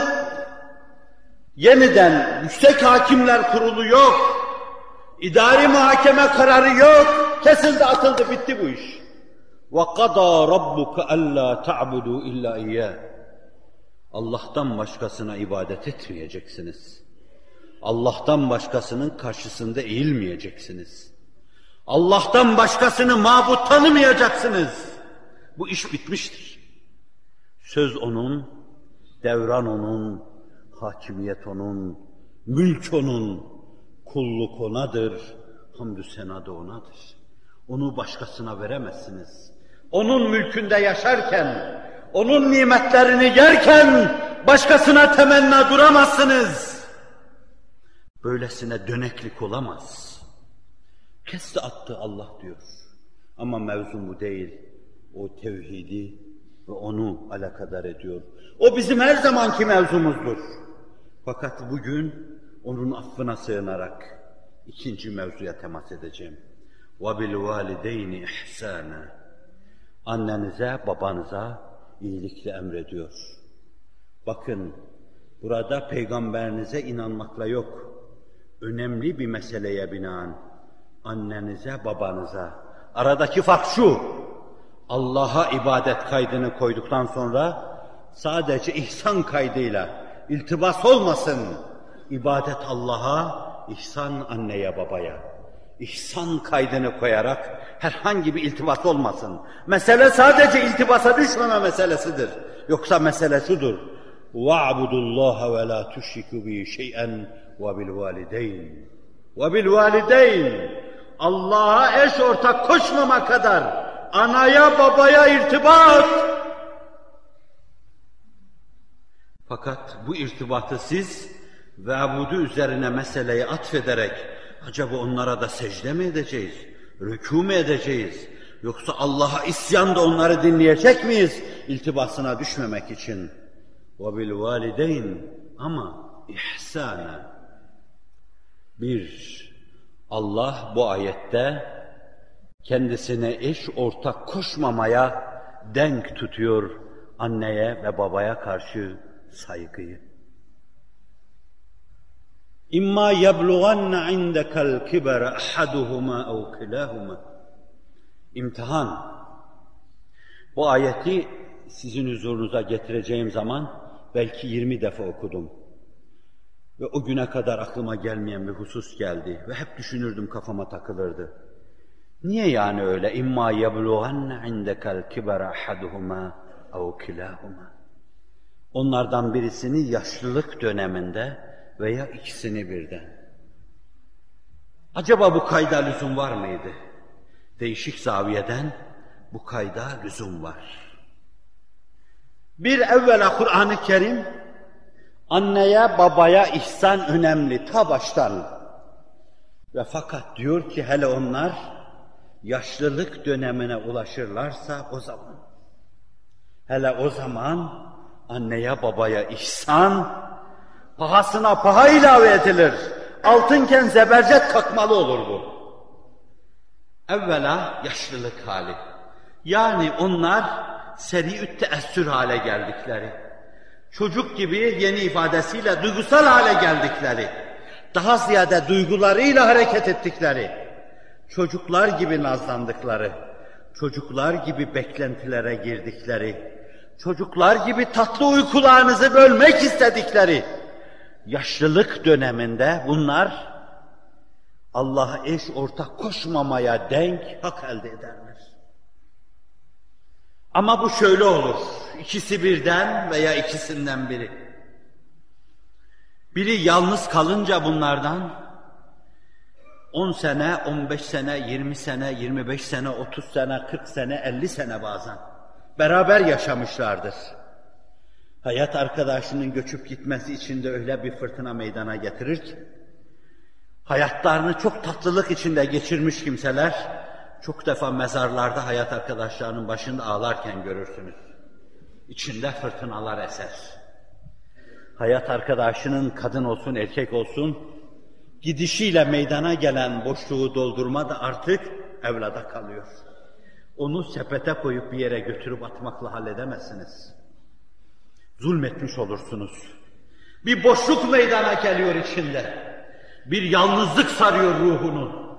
yeniden yüksek hakimler kurulu yok. İdari muhakeme kararı yok. Kesildi, atıldı, bitti bu iş. وَقَضَى رَبُّكَ أَلَّا تَعْبُدُوا إِلَّا إِيَّهِ Allah'tan başkasına ibadet etmeyeceksiniz. Allah'tan başkasının karşısında eğilmeyeceksiniz. Allah'tan başkasını mabut tanımayacaksınız. Bu iş bitmiştir. Söz onun, devran onun, hakimiyet onun, mülk onun, kulluk onadır, hamdü sena da onadır. Onu başkasına veremezsiniz. Onun mülkünde yaşarken, onun nimetlerini yerken başkasına temenna duramazsınız. Böylesine döneklik olamaz. Kesti attı Allah diyor. Ama mevzu bu değil. O tevhidi ve onu alakadar ediyor. O bizim her zamanki mevzumuzdur. Fakat bugün onun affına sığınarak ikinci mevzuya temas edeceğim. وَبِالْوَالِدَيْنِ اِحْسَانًا Annenize, babanıza iyilikle emrediyor. Bakın, burada peygamberinize inanmakla yok. Önemli bir meseleye binaen annenize, babanıza. Aradaki fark şu, Allah'a ibadet kaydını koyduktan sonra sadece ihsan kaydıyla iltibas olmasın. İbadet Allah'a, ihsan anneye, babaya. İhsan kaydını koyarak herhangi bir iltibas olmasın. Mesele sadece iltibasa düşmeme meselesidir. Yoksa mesele şudur. وَاعْبُدُوا اللّٰهَ وَلَا تُشْرِكُوا بِهِ شَيْئًا وَبِالْوَالِدَيْنِ وَبِالْوَالِدَيْنِ Allah'a eş ortak koşmama kadar anaya babaya irtibat. Fakat bu irtibatı siz ve'budu üzerine meseleyi atfederek acaba onlara da secde mi edeceğiz? Rükû mu edeceğiz? Yoksa Allah'a isyanda onları dinleyecek miyiz? İltibasına düşmemek için. وَبِالْوَالِدَيْنِ Ama ihsana. Bir, Allah bu ayette kendisine eş ortak koşmamaya denk tutuyor anneye ve babaya karşı saygıyı. İmma yeblughanna indekal kibara ahaduhuma ev kilahuma. İmtihan. Bu ayeti sizin huzurunuza getireceğim zaman belki yirmi defa okudum. Ve o güne kadar aklıma gelmeyen bir husus geldi ve hep düşünürdüm, kafama takılırdı. Niye yani öyle? İmma yeblughanna indekal kibara ahaduhuma ev kilahuma. Onlardan birisini yaşlılık döneminde veya ikisini birden. Acaba bu kayda lüzum var mıydı? Değişik zaviyeden bu kayda lüzum var. Bir evvela Kur'an-ı Kerim, anneye babaya ihsan önemli ta baştan. Ve fakat diyor ki hele onlar yaşlılık dönemine ulaşırlarsa o zaman, hele o zaman anneye babaya ihsan pahasına paha ilave edilir. Altınken zebercet kakmalı olur bu. Evvela yaşlılık hali. Yani onlar seri-ü teessür hale geldikleri, çocuk gibi yeni ifadesiyle duygusal hale geldikleri, daha ziyade duygularıyla hareket ettikleri, çocuklar gibi nazlandıkları, çocuklar gibi beklentilere girdikleri, çocuklar gibi tatlı uykularınızı bölmek istedikleri yaşlılık döneminde bunlar Allah'a eş ortak koşmamaya denk hak elde ederler. Ama bu şöyle olur, ikisi birden veya ikisinden biri. Biri yalnız kalınca bunlardan on sene, on beş sene, yirmi sene, yirmi beş sene, otuz sene, kırk sene, elli sene bazen beraber yaşamışlardır. Hayat arkadaşının göçüp gitmesi için de öyle bir fırtına meydana getirir ki, hayatlarını çok tatlılık içinde geçirmiş kimseler, çok defa mezarlarda hayat arkadaşlarının başında ağlarken görürsünüz. İçinde fırtınalar eser. Hayat arkadaşının kadın olsun erkek olsun, gidişiyle meydana gelen boşluğu doldurma da artık evlada kalıyor. Onu sepete koyup bir yere götürüp atmakla halledemezsiniz. Zulmetmiş olursunuz. Bir boşluk meydana geliyor içinde. Bir yalnızlık sarıyor ruhunu.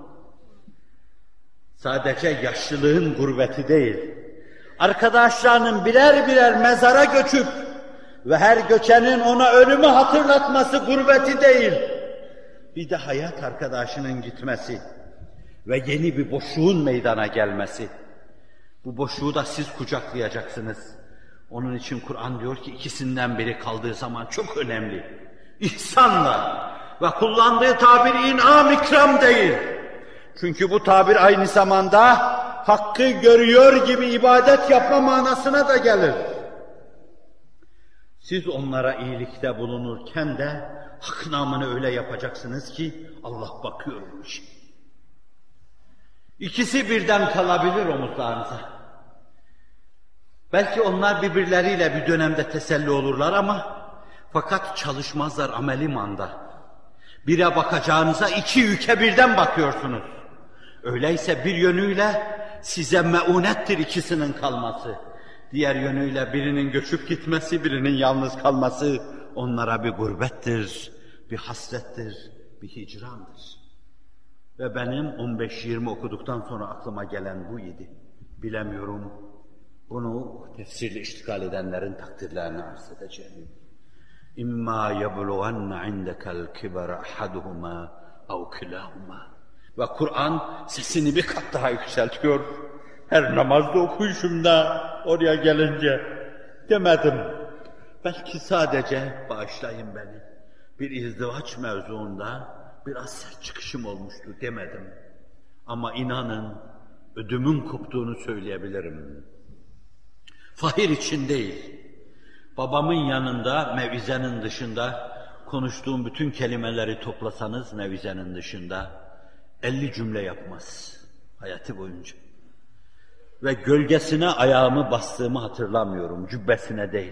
Sadece yaşlılığın gurbeti değil, arkadaşlarının birer birer mezara göçüp ve her göçenin ona ölümü hatırlatması gurbeti değil, bir de hayat arkadaşının gitmesi ve yeni bir boşluğun meydana gelmesi. Bu boşluğu da siz kucaklayacaksınız. Onun için Kur'an diyor ki ikisinden biri kaldığı zaman çok önemli. İhsanla ve kullandığı tabir inam ikram değil. Çünkü bu tabir aynı zamanda hakkı görüyor gibi ibadet yapma manasına da gelir. Siz onlara iyilikte bulunurken de hak namını öyle yapacaksınız ki Allah bakıyor bu işe. İkisi birden kalabilir omuzlarınıza. Belki onlar birbirleriyle bir dönemde teselli olurlar ama fakat çalışmazlar ameli manda. Bire bakacağınıza iki yüke birden bakıyorsunuz. Öyleyse bir yönüyle size meunettir ikisinin kalması. Diğer yönüyle birinin göçüp gitmesi, birinin yalnız kalması onlara bir gurbettir, bir hasrettir, bir hicrandır. Ve benim on beş yirmi okuduktan sonra aklıma gelen bu idi. Bilemiyorum, bunu tefsirle iştigal edenlerin takdirlerini arz edeceğim. İmma yablughanna indekel kibara ahaduhuma ev kilahuma. Ve Kur'an sesini bir kat daha yükseltiyor. Her namazda okuyuşumda oraya gelince demedim. Belki sadece bağışlayın beni. Bir izdivaç mevzuunda biraz sert çıkışım olmuştu demedim. Ama inanın ödümün koptuğunu söyleyebilirim. Fahir için değil. Babamın yanında mevizenin dışında konuştuğum bütün kelimeleri toplasanız mevizenin dışında elli cümle yapmaz hayatı boyunca. Ve gölgesine ayağımı bastığımı hatırlamıyorum, cübbesine değil.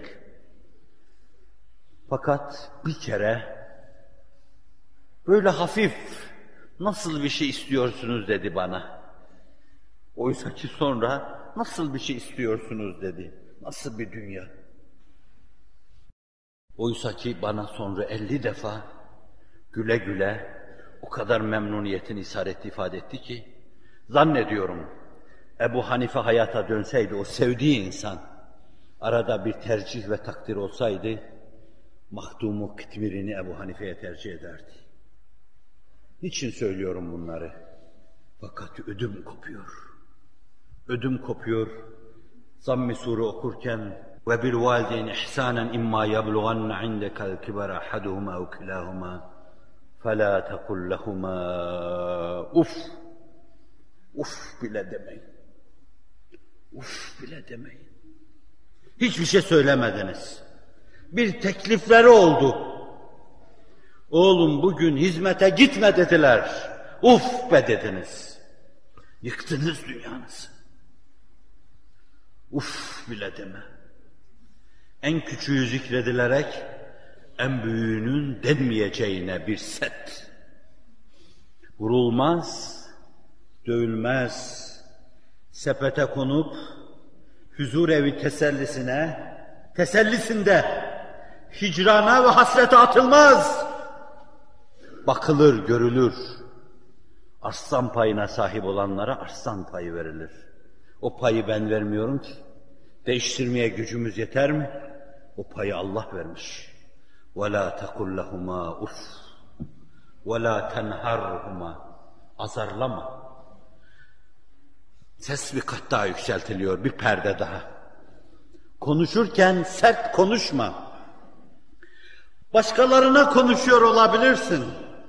Fakat bir kere böyle hafif, nasıl bir şey istiyorsunuz dedi bana. Oysa ki sonra nasıl bir şey istiyorsunuz dedi. Nasıl bir dünya? Oysa ki bana sonra elli defa güle güle o kadar memnuniyetin isaretli ifade etti ki zannediyorum Ebu Hanife hayata dönseydi o sevdiği insan arada bir tercih ve takdir olsaydı Mahdum-u Kitmir'ini Ebu Hanife'ye tercih ederdi. Niçin söylüyorum bunları? Fakat ödüm kopuyor. Ödüm kopuyor. Zamm-ı Sure okurken ve bil valideyni ihsanen imma yablughanna indekel kibara ahaduhuma ev kilahuma فَلَا تَقُلْ لَهُمَا uf, uf bile demeyin. Uf bile demeyin. Hiçbir şey söylemediniz. Bir teklifleri oldu. Oğlum bugün hizmete gitme dediler. Uf be dediniz. Yıktınız dünyanızı. Uf bile deme. En küçüğü zikredilerek en büyüğünün denmeyeceğine bir set. Vurulmaz, dövülmez, sepete konup huzurevi tesellisine, tesellisinde hicrana ve hasrete atılmaz. Bakılır, görülür. Arslan payına sahip olanlara arslan payı verilir. O payı ben vermiyorum ki. Değiştirmeye gücümüz yeter mi? O payı Allah vermiş. وَلَا تَقُلْ لَهُمَا اُفْ وَلَا تَنْهَرْهُمَا Azarlama. Ses bir kat daha yükseltiliyor, bir perde daha. Konuşurken sert konuşma. Başkalarına konuşuyor olabilirsin.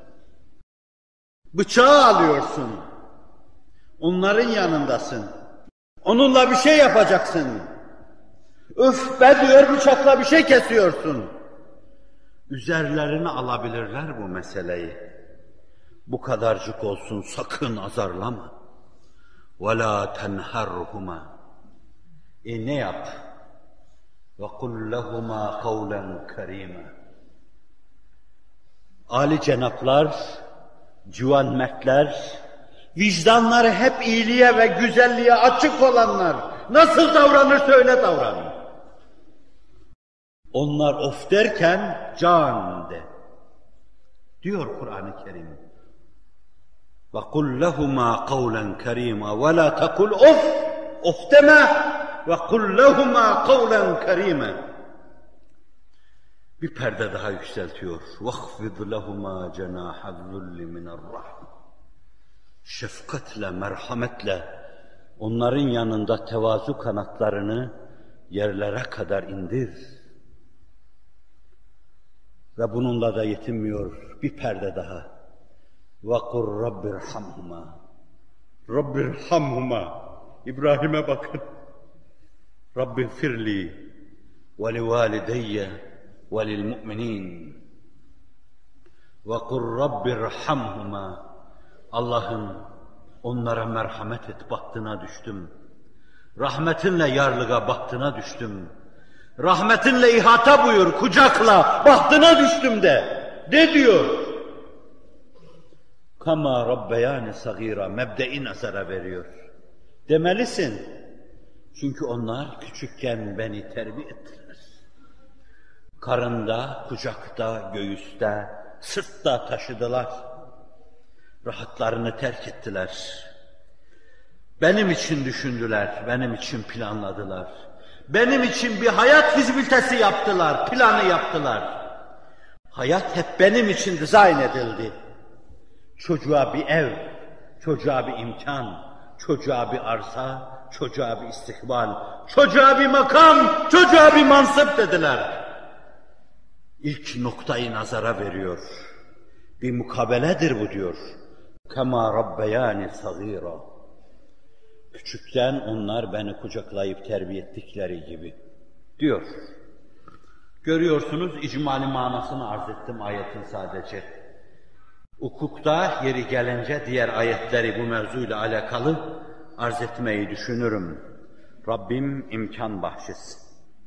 Bıçağı alıyorsun. Onların yanındasın. Onunla bir şey yapacaksın. Öf be diyor, bıçakla bir şey kesiyorsun. Üzerlerine alabilirler bu meseleyi. Bu kadarcık olsun sakın azarlama. وَلَا تَنْهَرْهُمَا. E ne yap? وَقُلْ لَهُمَا قَوْلًا كَرِيمًا. Ali cenaplar, civan mertler, vicdanları hep iyiliğe ve güzelliğe açık olanlar, nasıl davranırsa öyle davranın. Onlar of derken can de. Diyor Kur'an-ı Kerim. وَقُلْ لَهُمَا قَوْلًا كَرِيمًا وَلَا تَقُلْ of, of deme. وَقُلْ لَهُمَا قَوْلًا كَرِيمًا. Bir perde daha yükseltiyor. وَخْفِضْ لَهُمَا جَنَاحَ الذُّلِّ مِنَ الرَّحْمِ. Şefkatle, merhametle onların yanında tevazu kanatlarını yerlere kadar indir. Ve bununla da yetinmiyor. Bir perde daha. وَقُلْ رَبِّ ارْحَمْهُمَا. Rabbi irhamhuma. İbrahim'e bakın. Rabbi firli ve livalideyye ve lil mu'minin. وَقُلْ رَبِّ ارْحَمْهُمَا. Allah'ım onlara merhamet et, bahtına düştüm. Rahmetinle yarlığa bahtına düştüm. Rahmetinle ihata buyur, kucakla, bahtına düştüm de. De diyor. Kama rabbeyani sagira, mebde-i nazara veriyor. Demelisin. Çünkü onlar küçükken beni terbiye ettiler. Karında, kucakta, göğüste, sırtta taşıdılar. Rahatlarını terk ettiler. Benim için düşündüler, benim için planladılar. Benim için bir hayat fizibilitesi yaptılar, planı yaptılar. Hayat hep benim için dizayn edildi. Çocuğa bir ev, çocuğa bir imkan, çocuğa bir arsa, çocuğa bir istikbal, çocuğa bir makam, çocuğa bir mansıp dediler. İlk noktayı nazara veriyor. Bir mukabeledir bu diyor. Kema rabbeyani sagira. Küçükten onlar beni kucaklayıp terbiye ettikleri gibi diyor. Görüyorsunuz, icmali manasını arz ettim ayetin sadece. Hukukta yeri gelince diğer ayetleri bu mevzuyla alakalı arz etmeyi düşünürüm. Rabbim imkan bahşetsin.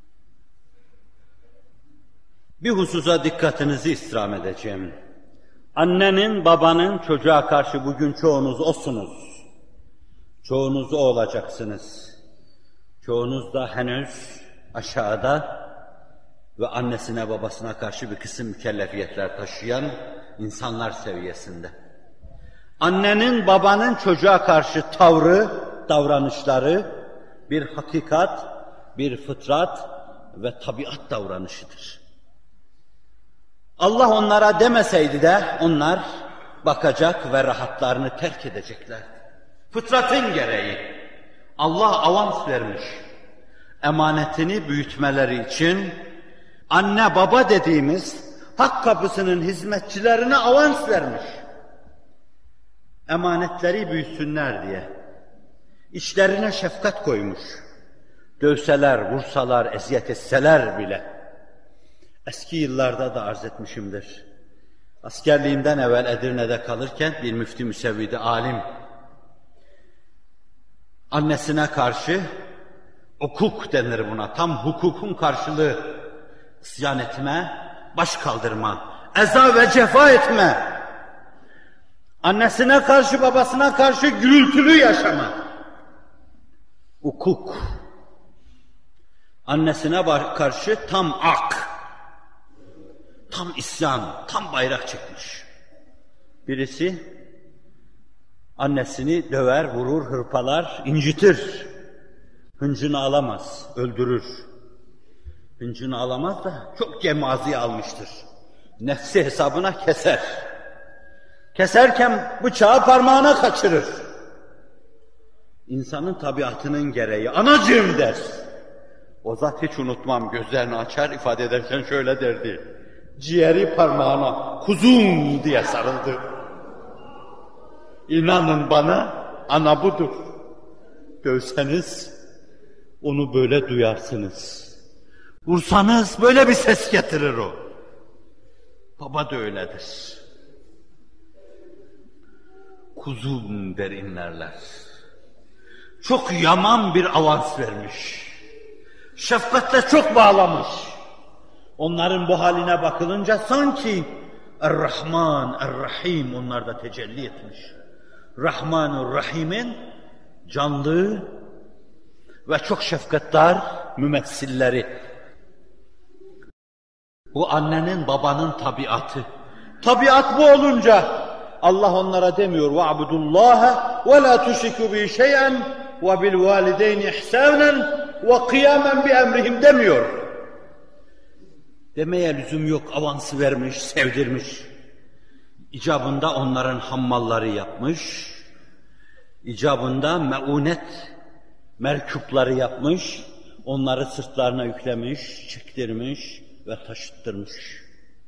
Bir hususa dikkatinizi istirham edeceğim. Annenin, babanın çocuğa karşı bugün çoğunuz osunuz. Çoğunuz o olacaksınız. Çoğunuz da henüz aşağıda ve annesine babasına karşı bir kısım mükellefiyetler taşıyan insanlar seviyesinde. Annenin, babanın çocuğa karşı tavrı, davranışları bir hakikat, bir fıtrat ve tabiat davranışıdır. Allah onlara demeseydi de onlar bakacak ve rahatlarını terk edecekler. Fıtratın gereği. Allah avans vermiş. Emanetini büyütmeleri için anne baba dediğimiz hak kapısının hizmetçilerine avans vermiş. Emanetleri büyüsünler diye. İçlerine şefkat koymuş. Dövseler, vursalar, eziyet etseler bile. Eski yıllarda da arz etmişimdir. Askerliğimden evvel Edirne'de kalırken bir müftü müsevvidi alim, annesine karşı hukuk denir buna, tam hukukun karşılığı, isyan etme, baş kaldırma, eza ve cefa etme, annesine karşı babasına karşı gürültülü yaşama, hukuk, annesine karşı tam ak, tam isyan, tam bayrak çekmiş. Birisi annesini döver, vurur, hırpalar, incitir. Hıncını alamaz, öldürür. Hıncını alamaz da çok gemaziye almıştır. Nefsi hesabına keser. Keserken bıçağı parmağına kaçırır. İnsanın tabiatının gereği, anacığım der. O zat hiç unutmam, gözlerini açar, ifade ederken şöyle derdi. Ciğeri parmağına kuzum diye sarıldı. İnanın bana, ana budur. Dövseniz onu böyle duyarsınız. Vursanız böyle bir ses getirir o. Baba da öyledir. Kuzum der inlerler. çok yaman bir avans vermiş. Şefkatle çok bağlamış. Onların bu haline bakılınca sanki Er-Rahman, Er-Rahim onlarda tecelli etmiş. Rahman-ı Rahim'in canlı ve çok şefkatli mümessilleri. Bu annenin babanın tabiatı. Tabiat bu olunca Allah onlara demiyor وَعْبُدُ اللّٰهَ وَلَا تُشْرِكُوا بِهِ شَيْئًا وَبِالْوَالِدَيْنِ اِحْسَانًا وَقِيَامًا بِاَمْرِهِمْ demiyor. Demeye lüzum yok, avansı vermiş, sevdirmiş. İcabında onların hammalları yapmış, icabında meunet merkupları yapmış, onları sırtlarına yüklemiş, çektirmiş ve taşıttırmış.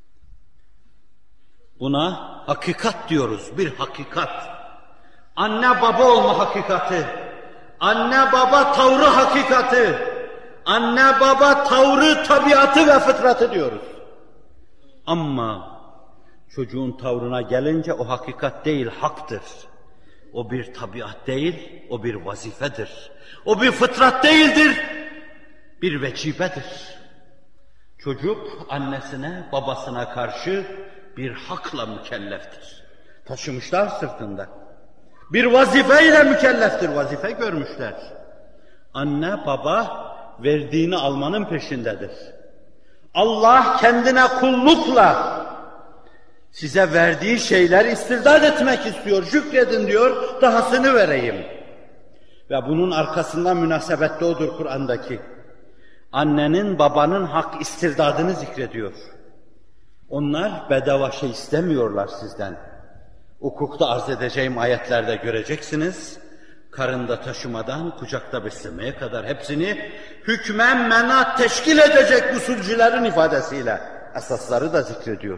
Buna hakikat diyoruz, bir hakikat. Anne baba olma hakikati, anne baba tavrı hakikati, anne baba tavrı, tabiatı ve fıtratı diyoruz. Ama çocuğun tavrına gelince o hakikat değil, haktır. O bir tabiat değil, o bir vazifedir. O bir fıtrat değildir, bir vecibedir. Çocuk annesine, babasına karşı bir hakla mükelleftir. Taşımışlar sırtında. Bir vazifeyle mükelleftir, vazife görmüşler. Anne, baba verdiğini almanın peşindedir. Allah kendine kullukla size verdiği şeyler istirdat etmek istiyor. Şükredin diyor, dahasını vereyim. Ve bunun arkasından münasebette odur Kur'an'daki. Annenin, babanın hak istirdadını zikrediyor. Onlar bedava şey istemiyorlar sizden. Hukukta arz edeceğim ayetlerde göreceksiniz. Karında taşımadan kucakta beslemeye kadar hepsini hükmen menat teşkil edecek usulcülerin ifadesiyle esasları da zikrediyor.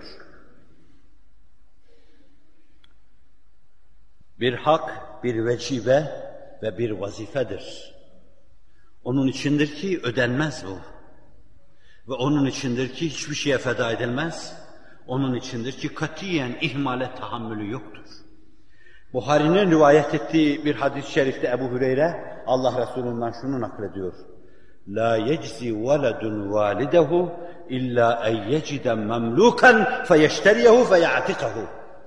Bir hak, bir vecibe ve bir vazifedir. Onun içindir ki ödenmez bu. Ve onun içindir ki hiçbir şeye feda edilmez. Onun içindir ki katiyen ihmale tahammülü yoktur. Buhari'nin rivayet ettiği bir hadis-i şerifte Ebu Hüreyre Allah Resulü'nden şunu naklediyor. La yeczi veledun validehu illa en yeciden memlukan feyeşteriyehu feyatikahu.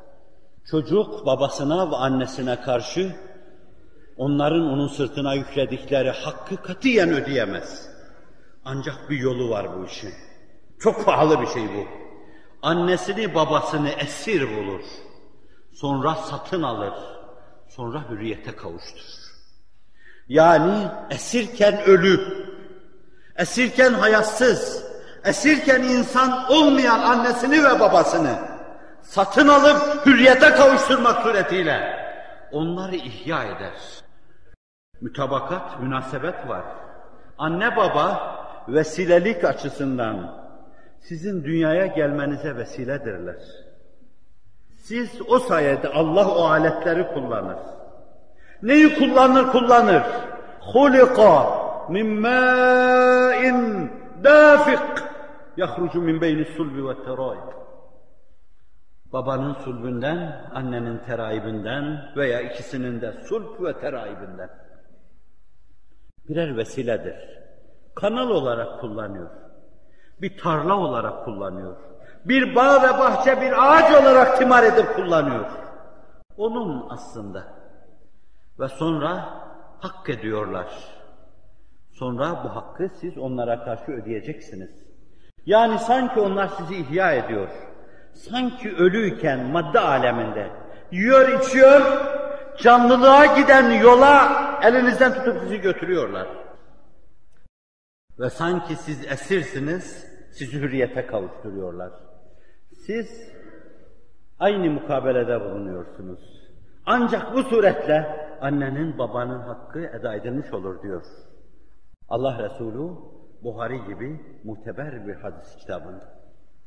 Çocuk babasına ve annesine karşı onların onun sırtına yükledikleri hakkı katiyen ödeyemez. Ancak bir yolu var bu işin. Çok pahalı bir şey bu. Annesini babasını esir bulur. Sonra satın alır. Sonra hürriyete kavuşturur. Yani esirken ölü, esirken hayatsız, esirken insan olmayan annesini ve babasını satın alıp hürriyete kavuşturmak suretiyle onları ihya eder. Mütabakat, münasebet var. Anne baba vesilelik açısından sizin dünyaya gelmenize vesiledirler. Siz o sayede Allah o aletleri kullanır. Neyi kullanır kullanır? Hulika min ma'in dafik yahrucu min beyni sulbi ve teraib. Babanın sulbünden, annenin teraibinden veya ikisinin de sulb ve teraibinden. Birer vesiledir. Kanal olarak kullanıyor. Bir tarla olarak kullanıyor. Bir bağ ve bahçe, bir ağaç olarak timar edip kullanıyor. Onun aslında. Ve sonra hak ediyorlar. Sonra bu hakkı siz onlara karşı ödeyeceksiniz. Yani sanki onlar sizi ihya ediyor. Sanki ölüyken madde aleminde yiyor içiyor, canlılığa giden yola elinizden tutup sizi götürüyorlar. Ve sanki siz esirsiniz, sizi hürriyete kavuşturuyorlar. Siz aynı mukabelede bulunuyorsunuz. Ancak bu suretle annenin babanın hakkı eda edilmiş olur diyor. Allah Resulü Buhari gibi muteber bir hadis kitabında.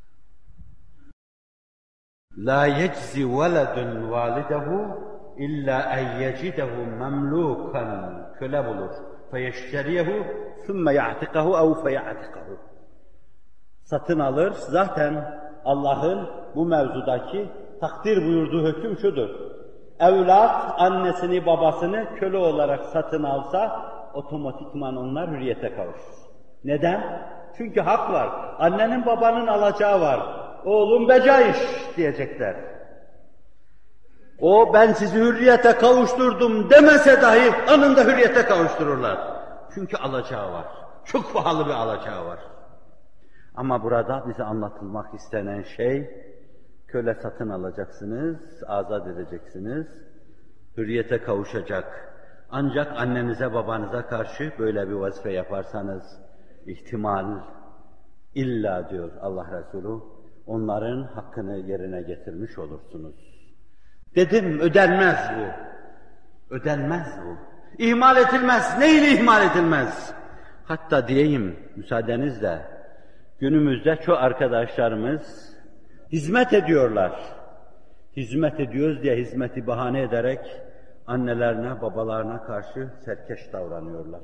La yeczi veledun validehu illa en yecidehu memlukan, köle bulur. Feyeşteriyehu thumme ya'tikahu ev feya'tikahu. Satın alır. Zaten Allah'ın bu mevzudaki takdir buyurduğu hüküm şudur. evlat annesini babasını köle olarak satın alsa otomatikman onlar hürriyete kavuşur. Neden? Çünkü hak var. Annenin babanın alacağı var. Oğlum beca iş diyecekler. O ben sizi hürriyete kavuşturdum demese dahi anında hürriyete kavuştururlar. Çünkü alacağı var. Çok pahalı bir alacağı var. Ama burada bize anlatılmak istenen şey, köle satın alacaksınız, azat edeceksiniz, hürriyete kavuşacak. Ancak annenize babanıza karşı böyle bir vazife yaparsanız, ihtimal illa diyor Allah Resulü, onların hakkını yerine getirmiş olursunuz. Dedim, ödenmez bu. Ödenmez bu. İhmal edilmez. Neyle ihmal edilmez? Hatta diyeyim, müsaadenizle, günümüzde çoğu arkadaşlarımız hizmet ediyorlar. Hizmet ediyoruz diye hizmeti bahane ederek annelerine, babalarına karşı serkeş davranıyorlar.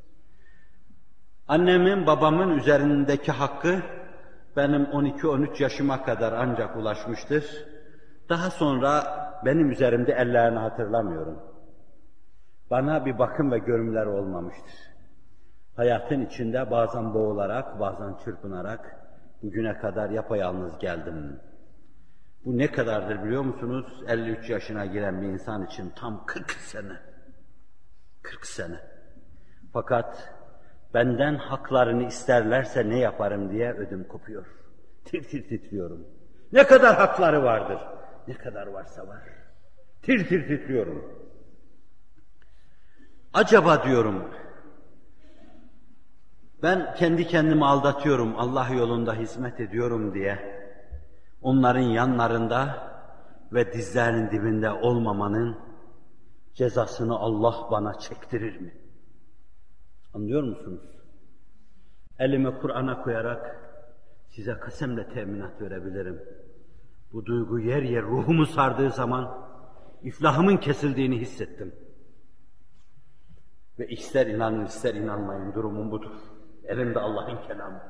Annemin, babamın üzerindeki hakkı benim on iki on üç yaşıma kadar ancak ulaşmıştır. Daha sonra benim üzerimde ellerini hatırlamıyorum. Bana bir bakım ve görümler olmamıştır. Hayatın içinde bazen boğularak, bazen çırpınarak bugüne kadar yapayalnız geldim. Bu ne kadardır biliyor musunuz? elli üç yaşına giren bir insan için tam kırk sene. kırk sene. Fakat benden haklarını isterlerse ne yaparım diye ödüm kopuyor. Tir tir titriyorum. Ne kadar hakları vardır? Ne kadar varsa var. Tir tir titriyorum. Acaba diyorum, ben kendi kendimi aldatıyorum, Allah yolunda hizmet ediyorum diye, onların yanlarında ve dizlerinin dibinde olmamanın cezasını Allah bana çektirir mi? Anlıyor musunuz? Elimi Kur'an'a koyarak size kasemle teminat verebilirim. Bu duygu yer yer ruhumu sardığı zaman iflahımın kesildiğini hissettim. Ve ister inanın ister inanmayın durumum budur. Elimde Allah'ın kelamı.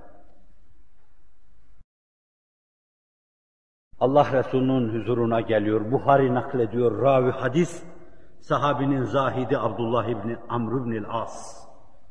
Allah Resulü'nün huzuruna geliyor. Buhari naklediyor ravi hadis. Sahabinin zahidi Abdullah İbni Amr İbni'l As.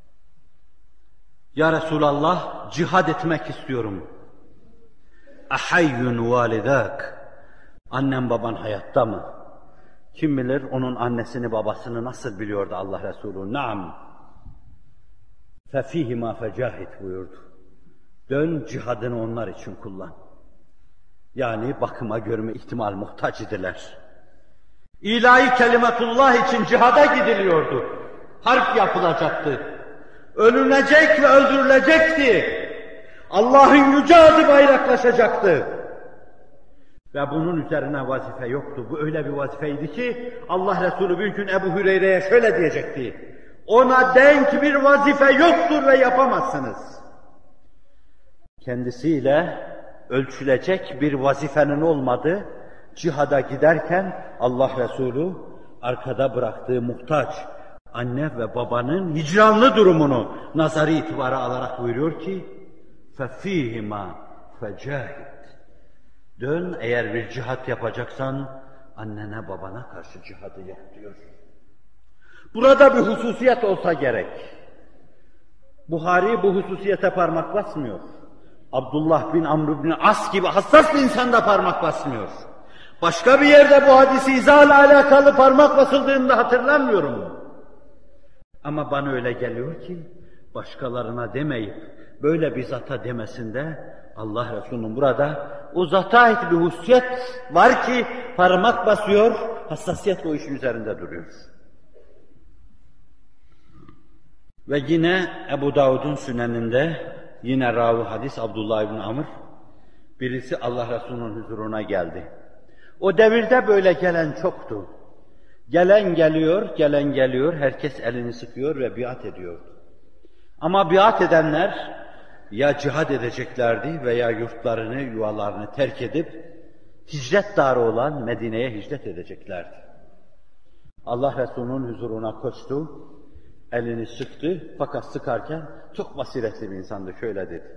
Ya Resulallah, cihad etmek istiyorum. Ahayyun validak. Annem baban hayatta mı? Kim bilir onun annesini babasını nasıl biliyordu Allah Resulü? Naam. Fefihima fecahit buyurdu. Dön cihadını onlar için kullan. Yani bakıma görme ihtimal muhtaç idiler. İlahi kelimetullah için cihada gidiliyordu. Harp yapılacaktı. Ölünecek ve öldürülecekti. Allah'ın yüce adı bayraklaşacaktı. Ve bunun üzerine vazife yoktu. Bu öyle bir vazifeydi ki Allah Resulü bir gün Ebu Hüreyre'ye şöyle diyecekti. Ona denk bir vazife yoktur ve yapamazsınız. Kendisiyle ölçülecek bir vazifenin olmadığı cihada giderken Allah Resulü arkada bıraktığı muhtaç anne ve babanın hicranlı durumunu nazarı itibara alarak buyuruyor ki فَف۪يهِمَا فَجَاهِدْ. Dön eğer bir cihat yapacaksan annene babana karşı cihadı yap diyor. Burada bir hususiyet olsa gerek. Buhari bu hususiyete parmak basmıyor. Abdullah bin Amr bin As gibi hassas bir insan da parmak basmıyor. Başka bir yerde bu hadisi izahla alakalı parmak basıldığında hatırlamıyorum. Ama bana öyle geliyor ki başkalarına demeyip böyle bir zata demesinde Allah Resulü'nün burada o zata ait bir hususiyet var ki parmak basıyor, hassasiyetle o işin üzerinde duruyor. Ve yine Ebu Davud'un süneninde yine ravi hadis Abdullah ibn Amr, birisi Allah Resulü'nün huzuruna geldi. O devirde böyle gelen çoktu. Gelen geliyor, gelen geliyor, herkes elini sıkıyor ve biat ediyordu. Ama biat edenler ya cihad edeceklerdi veya yurtlarını, yuvalarını terk edip hicret darı olan Medine'ye hicret edeceklerdi. Allah Resulü'nün huzuruna koştu, elini sıktı fakat sıkarken çok basiretli bir insandı, şöyle dedi.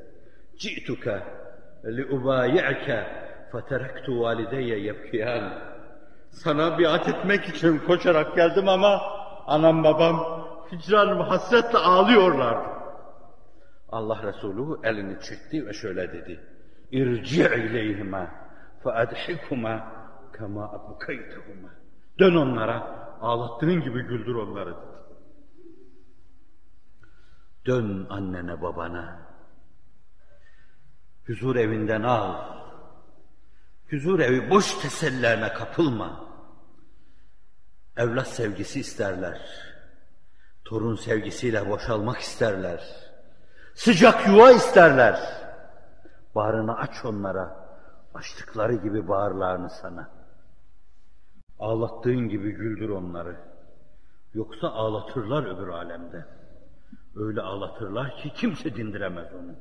Ci'tuke liubayi'ke feterektu valideyye yebkiyan. Sana biat etmek için koşarak geldim ama anam babam hicranım hasretle ağlıyorlardı. Allah Resulü elini çekti ve şöyle dedi. İrci' ileyhime feedhikuma kema abkaytuhuma. Dön onlara, ağlattığın gibi güldür onları dedi. Dön annene babana. Huzur evinden al. Huzur evi boş tesellilerine kapılma. Evlat sevgisi isterler. Torun sevgisiyle boşalmak isterler. Sıcak yuva isterler. Bağrını aç onlara. Açtıkları gibi bağırlarını sana. Ağlattığın gibi güldür onları. Yoksa ağlatırlar öbür alemde. Öyle ağlatırlar ki kimse dindiremez onu.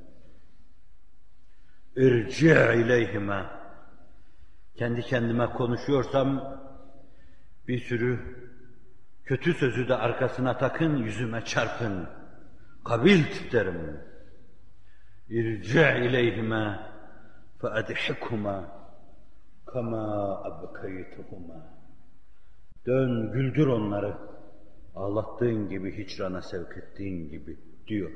İrci' ileyhime. Kendi kendime konuşuyorsam bir sürü kötü sözü de arkasına takın, yüzüme çarpın. Kabil derim. İrci' ileyhime feedhikuma kama abkaytuhuma. Dön güldür onları, ağlattığın gibi, hicrana sevk ettiğin gibi diyor.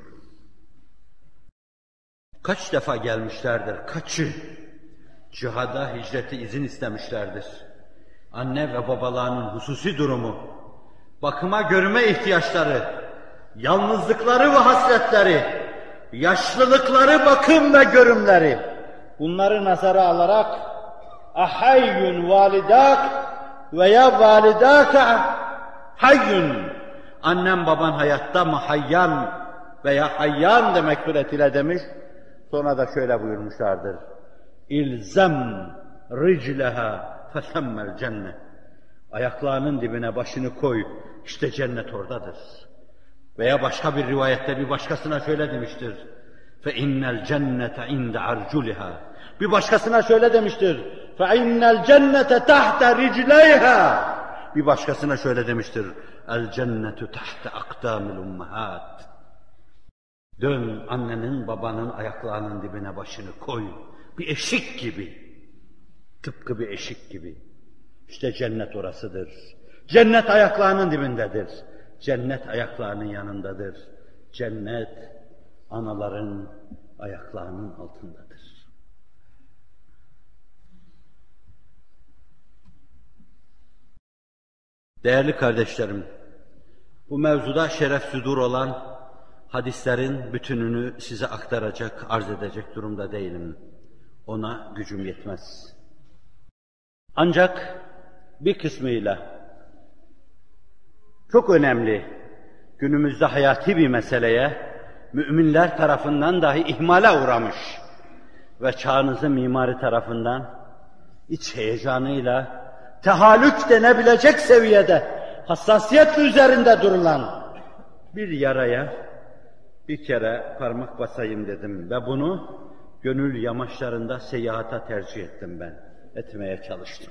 Kaç defa gelmişlerdir, kaçı cihada, hicrete izin istemişlerdir. Anne ve babalarının hususi durumu, bakıma görme ihtiyaçları, yalnızlıkları ve hasretleri, yaşlılıkları, bakım ve görümleri, bunları nazara alarak ahayyun validak veya validaka hayyun, annem baban hayatta mı hayyan veya hayyan demek suretiyle demiş. Sonra da şöyle buyurmuşlardır. İlzem ricleha fesemmel cennet. Ayaklarının dibine başını koy, işte cennet oradadır. Veya başka bir rivayette bir başkasına şöyle demiştir. Fe innel cennete inde arculiha. Bir başkasına şöyle demiştir. Fe innel cennete tahte ricleyha. Bir başkasına şöyle demiştir. El cennetu tahte akdamil ummahat. Dön annenin babanın ayaklarının dibine başını koy. Bir eşik gibi. Tıpkı bir eşik gibi. İşte cennet orasıdır. Cennet ayaklarının dibindedir. Cennet ayaklarının yanındadır. Cennet anaların ayaklarının altındadır. Değerli kardeşlerim, bu mevzuda şeref sudur olan hadislerin bütününü size aktaracak, arz edecek durumda değilim. Ona gücüm yetmez. Ancak bir kısmıyla çok önemli, günümüzde hayati bir meseleye müminler tarafından dahi ihmale uğramış ve çağınızın mimarı tarafından iç heyecanıyla tehallük denebilecek seviyede hassasiyetle üzerinde durulan bir yaraya bir kere parmak basayım dedim ve bunu gönül yamaçlarında seyahata tercih ettim ben, etmeye çalıştım.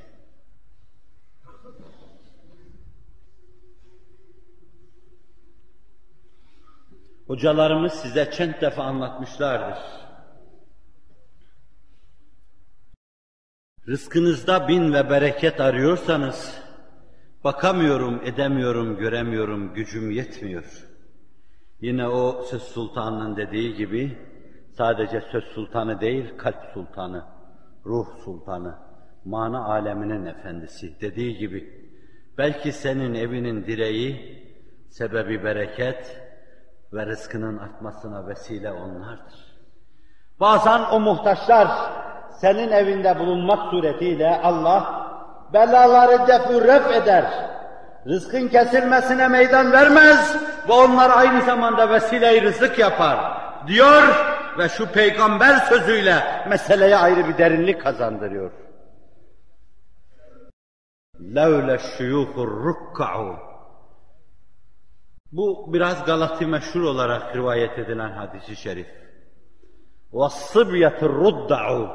Hocalarımız size çent defa anlatmışlardır. Rızkınızda bin ve bereket arıyorsanız, bakamıyorum, edemiyorum, göremiyorum, gücüm yetmiyor. Yine o söz sultanının dediği gibi, sadece söz sultanı değil, kalp sultanı, ruh sultanı, mana aleminin efendisi dediği gibi, belki senin evinin direği, sebebi bereket ve rızkının artmasına vesile onlardır. Bazen o muhtaçlar senin evinde bulunmak suretiyle Allah belaları defu ref eder. Rızkın kesilmesine meydan vermez ve onlar aynı zamanda vesile-i rızık yapar diyor ve şu peygamber sözüyle meseleye ayrı bir derinlik kazandırıyor. لَوْلَ الشُّيُوخُ الرُّكَّعُ. Bu biraz Galati meşhur olarak rivayet edilen hadis-i şerif. وَالصِّبْيَةُ الرُّدَّعُ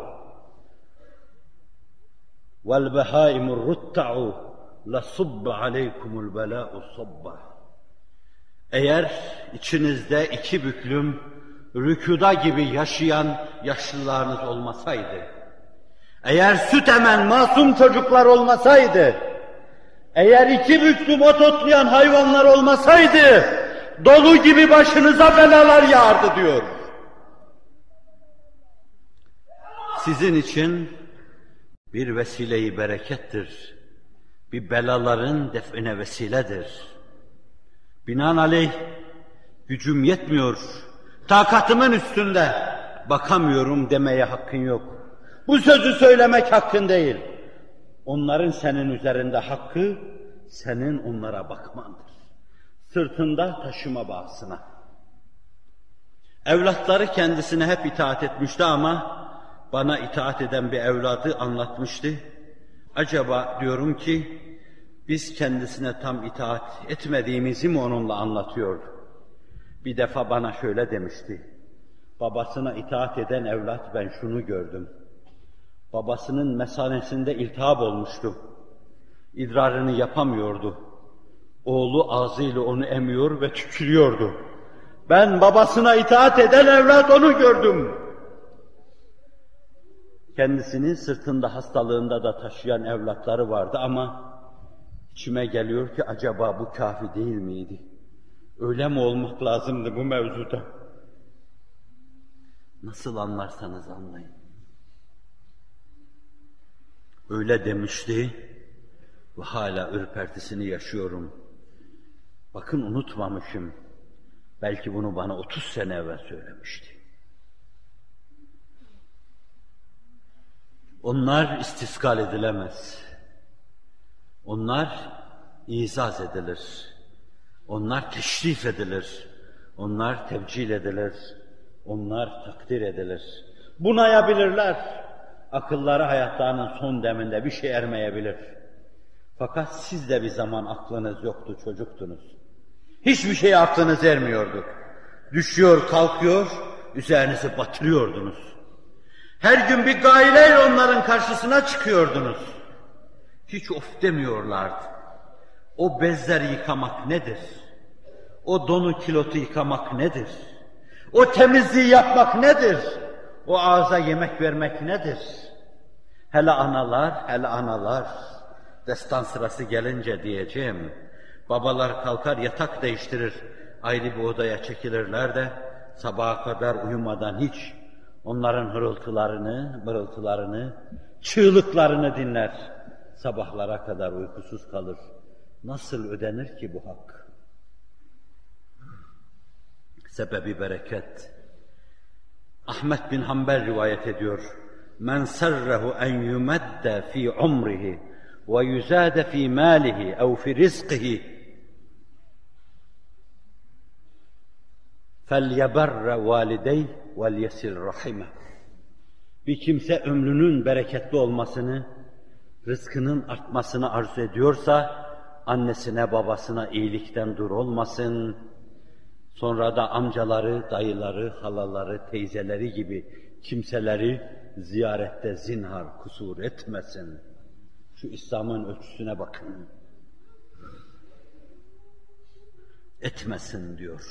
وَالْبَهَائِمُ الرُّتَّعُ لَصُبَّ عَلَيْكُمُ الْبَلَاءُ صَبَّ. Eğer içinizde iki büklüm, rükuda gibi yaşayan yaşlılarınız olmasaydı, eğer süt emen masum çocuklar olmasaydı, Eğer iki büklüm ot otlayan hayvanlar olmasaydı, dolu gibi başınıza belalar yağardı diyor. Sizin için bir vesile-i berekettir. Bir belaların define vesiledir. Binaenaleyh gücüm yetmiyor, takatımın üstünde bakamıyorum demeye hakkın yok. Bu sözü söylemek hakkın değil. Onların senin üzerinde hakkı, senin onlara bakmandır. Sırtında taşıma bağısına. Evlatları kendisine hep itaat etmişti ama bana itaat eden bir evladı anlatmıştı. Acaba diyorum ki, biz kendisine tam itaat etmediğimizi mi onunla anlatıyordu? Bir defa bana şöyle demişti. Babasına itaat eden evlat ben şunu gördüm. Babasının mesanesinde iltihap olmuştu. İdrarını yapamıyordu. Oğlu ağzıyla onu emiyor ve tükürüyordu. Ben babasına itaat eden evlat onu gördüm. Kendisini sırtında hastalığında da taşıyan evlatları vardı ama içime geliyor ki acaba bu kafi değil miydi? Öyle mi olmak lazımdı bu mevzuda? Nasıl anlarsanız anlayın. Öyle demişti ve hala ürpertisini yaşıyorum. Bakın unutmamışım. Belki bunu bana otuz sene evvel söylemişti. Onlar istiskal edilemez. Onlar izaz edilir. Onlar teşrif edilir. Onlar tebcil edilir. Onlar takdir edilir. Bunayabilirler. Akılları hayatlarının son deminde bir şey ermeyebilir. Fakat siz de bir zaman aklınız yoktu, çocuktunuz. Hiçbir şeye aklınız ermiyordu. Düşüyor, kalkıyor, üzerinizi batırıyordunuz. Her gün bir gaileyle onların karşısına çıkıyordunuz. Hiç of demiyorlardı. O bezleri yıkamak nedir? O donu kilotu yıkamak nedir? O temizliği yapmak nedir? O ağza yemek vermek nedir? Hele analar, hele analar. Destan sırası gelince diyeceğim. Babalar kalkar yatak değiştirir. Ayrı bir odaya çekilirler de sabaha kadar uyumadan hiç onların hırıltılarını, mırıltılarını, çığlıklarını dinler. Sabahlara kadar uykusuz kalır. Nasıl ödenir ki bu hak? Sebebi bereket. Ahmet bin Hanbel rivayet ediyor. Men serrehu en yumedde fi umrihi ve yuzade fi malihi ev fi rizqihi felyeberre valideyh vel yesil rahime. Bir kimse ömrünün bereketli olmasını, rızkının artmasını arzu ediyorsa, annesine babasına iyilikten dur olmasın, sonra da amcaları, dayıları, halaları, teyzeleri gibi kimseleri ziyarette zinhar kusur etmesin. Şu İslam'ın ölçüsüne bakın. Etmesin diyor.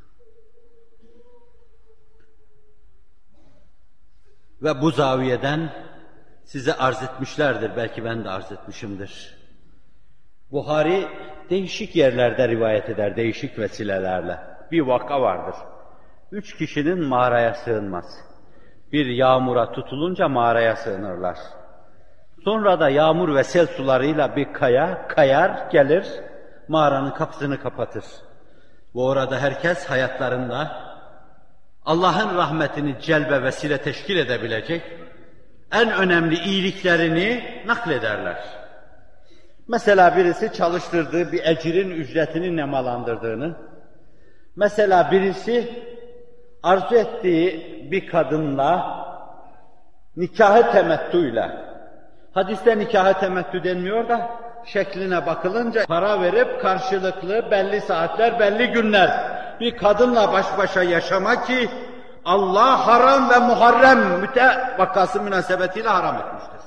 Ve bu zaviyeden size arz etmişlerdir, belki ben de arz etmişimdir. Buhari değişik yerlerde rivayet eder, değişik vesilelerle. Bir vaka vardır. Üç kişinin mağaraya sığınması. Bir yağmura tutulunca mağaraya sığınırlar. Sonra da yağmur ve sel sularıyla bir kaya kayar, gelir, mağaranın kapısını kapatır. Ve orada herkes hayatlarında Allah'ın rahmetini celbe vesile teşkil edebilecek en önemli iyiliklerini naklederler. Mesela birisi çalıştırdığı bir ecirin ücretini nemalandırdığını, mesela birisi arzu ettiği bir kadınla nikahı temettüyle, hadiste nikahı temettü denmiyor da şekline bakılınca para verip karşılıklı belli saatler, belli günler bir kadınla baş başa yaşamak ki Allah haram ve muharrem müte vakası münasebetiyle haram etmiştir.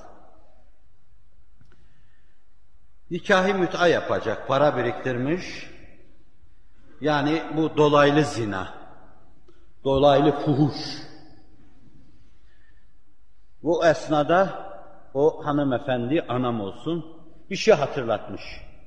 Nikahı müt'a yapacak, para biriktirmiş. Yani bu dolaylı zina, dolaylı fuhuş. Bu esnada o hanımefendi, anam olsun, bir şey hatırlatmış.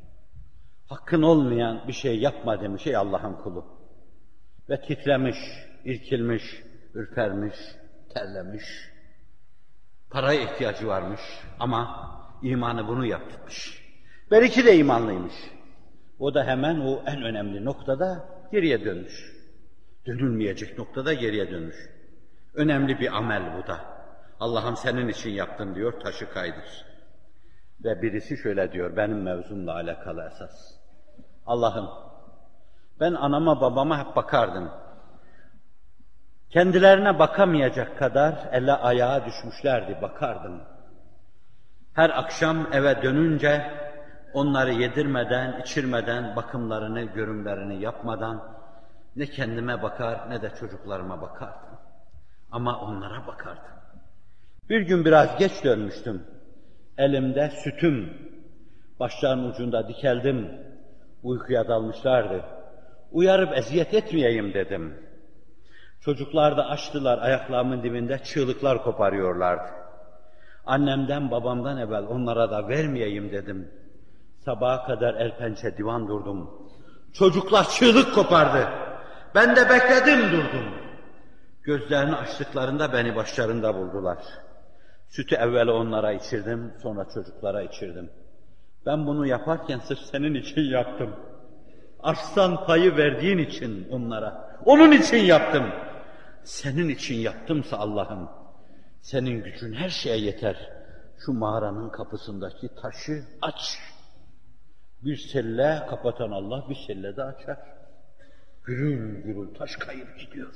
hakkın olmayan bir şey yapma demiş ey Allah'ın kulu. Ve titremiş, irkilmiş, ürpermiş, terlemiş. Paraya ihtiyacı varmış ama imanı bunu yaptırmış. Belki de imanlıymış. O da hemen o en önemli noktada geriye dönmüş. Dönülmeyecek noktada geriye dönmüş. Önemli bir amel bu da. Allah'ım senin için yaptım diyor, taşı kaydır. Ve birisi şöyle diyor, benim mevzumla alakalı esas. Allah'ım, ben anama babama hep bakardım. Kendilerine bakamayacak kadar ele ayağa düşmüşlerdi, bakardım. Her akşam eve dönünce onları yedirmeden, içirmeden, bakımlarını, görümlerini yapmadan ne kendime bakar ne de çocuklarıma bakardım. Ama onlara bakardım. Bir gün biraz geç dönmüştüm. Elimde sütüm, başlarının ucunda dikeldim. Uykuya dalmışlardı. Uyarıp eziyet etmeyeyim dedim. Çocuklar da açtılar, ayaklarımın dibinde çığlıklar koparıyorlardı. Annemden, babamdan evvel onlara da vermeyeyim dedim. Sabaha kadar el pençe divan durdum. Çocuklar çığlık kopardı. Ben de bekledim durdum. Gözlerini açtıklarında beni başlarında buldular. Sütü evvel onlara içirdim, sonra çocuklara içirdim. Ben bunu yaparken sırf senin için yaptım. Arslan payı verdiğin için onlara. Onun için yaptım. Senin için yaptımsa Allah'ım, senin gücün her şeye yeter. Şu mağaranın kapısındaki taşı aç. Bir selle kapatan Allah bir selle de açar. Gürül gürül taş kayıp gidiyor.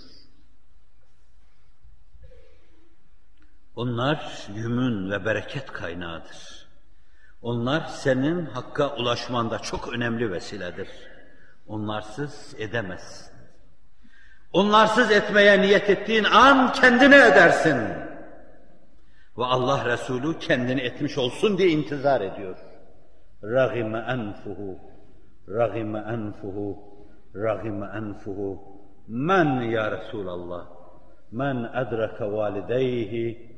Onlar yümün ve bereket kaynağıdır. Onlar senin hakka ulaşmanda çok önemli vesiledir. Onlarsız edemezsin. Onlarsız etmeye niyet ettiğin an kendine edersin. Ve Allah Resulü kendini etmiş olsun diye intizar ediyor. Ragime enfuhu, ragime enfuhu, ragime enfuhu. Men ya Resulallah, men edrake valideyhi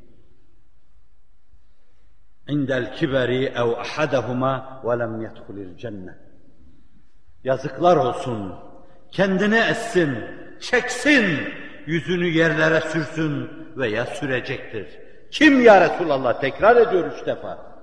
indel kiberi ev ahadahuma ve lem yedhulil cennet. Yazıklar olsun, kendine etsin, çeksin, yüzünü yerlere sürsün veya sürecektir. Kim ya Resulallah? Tekrar ediyor üç defa.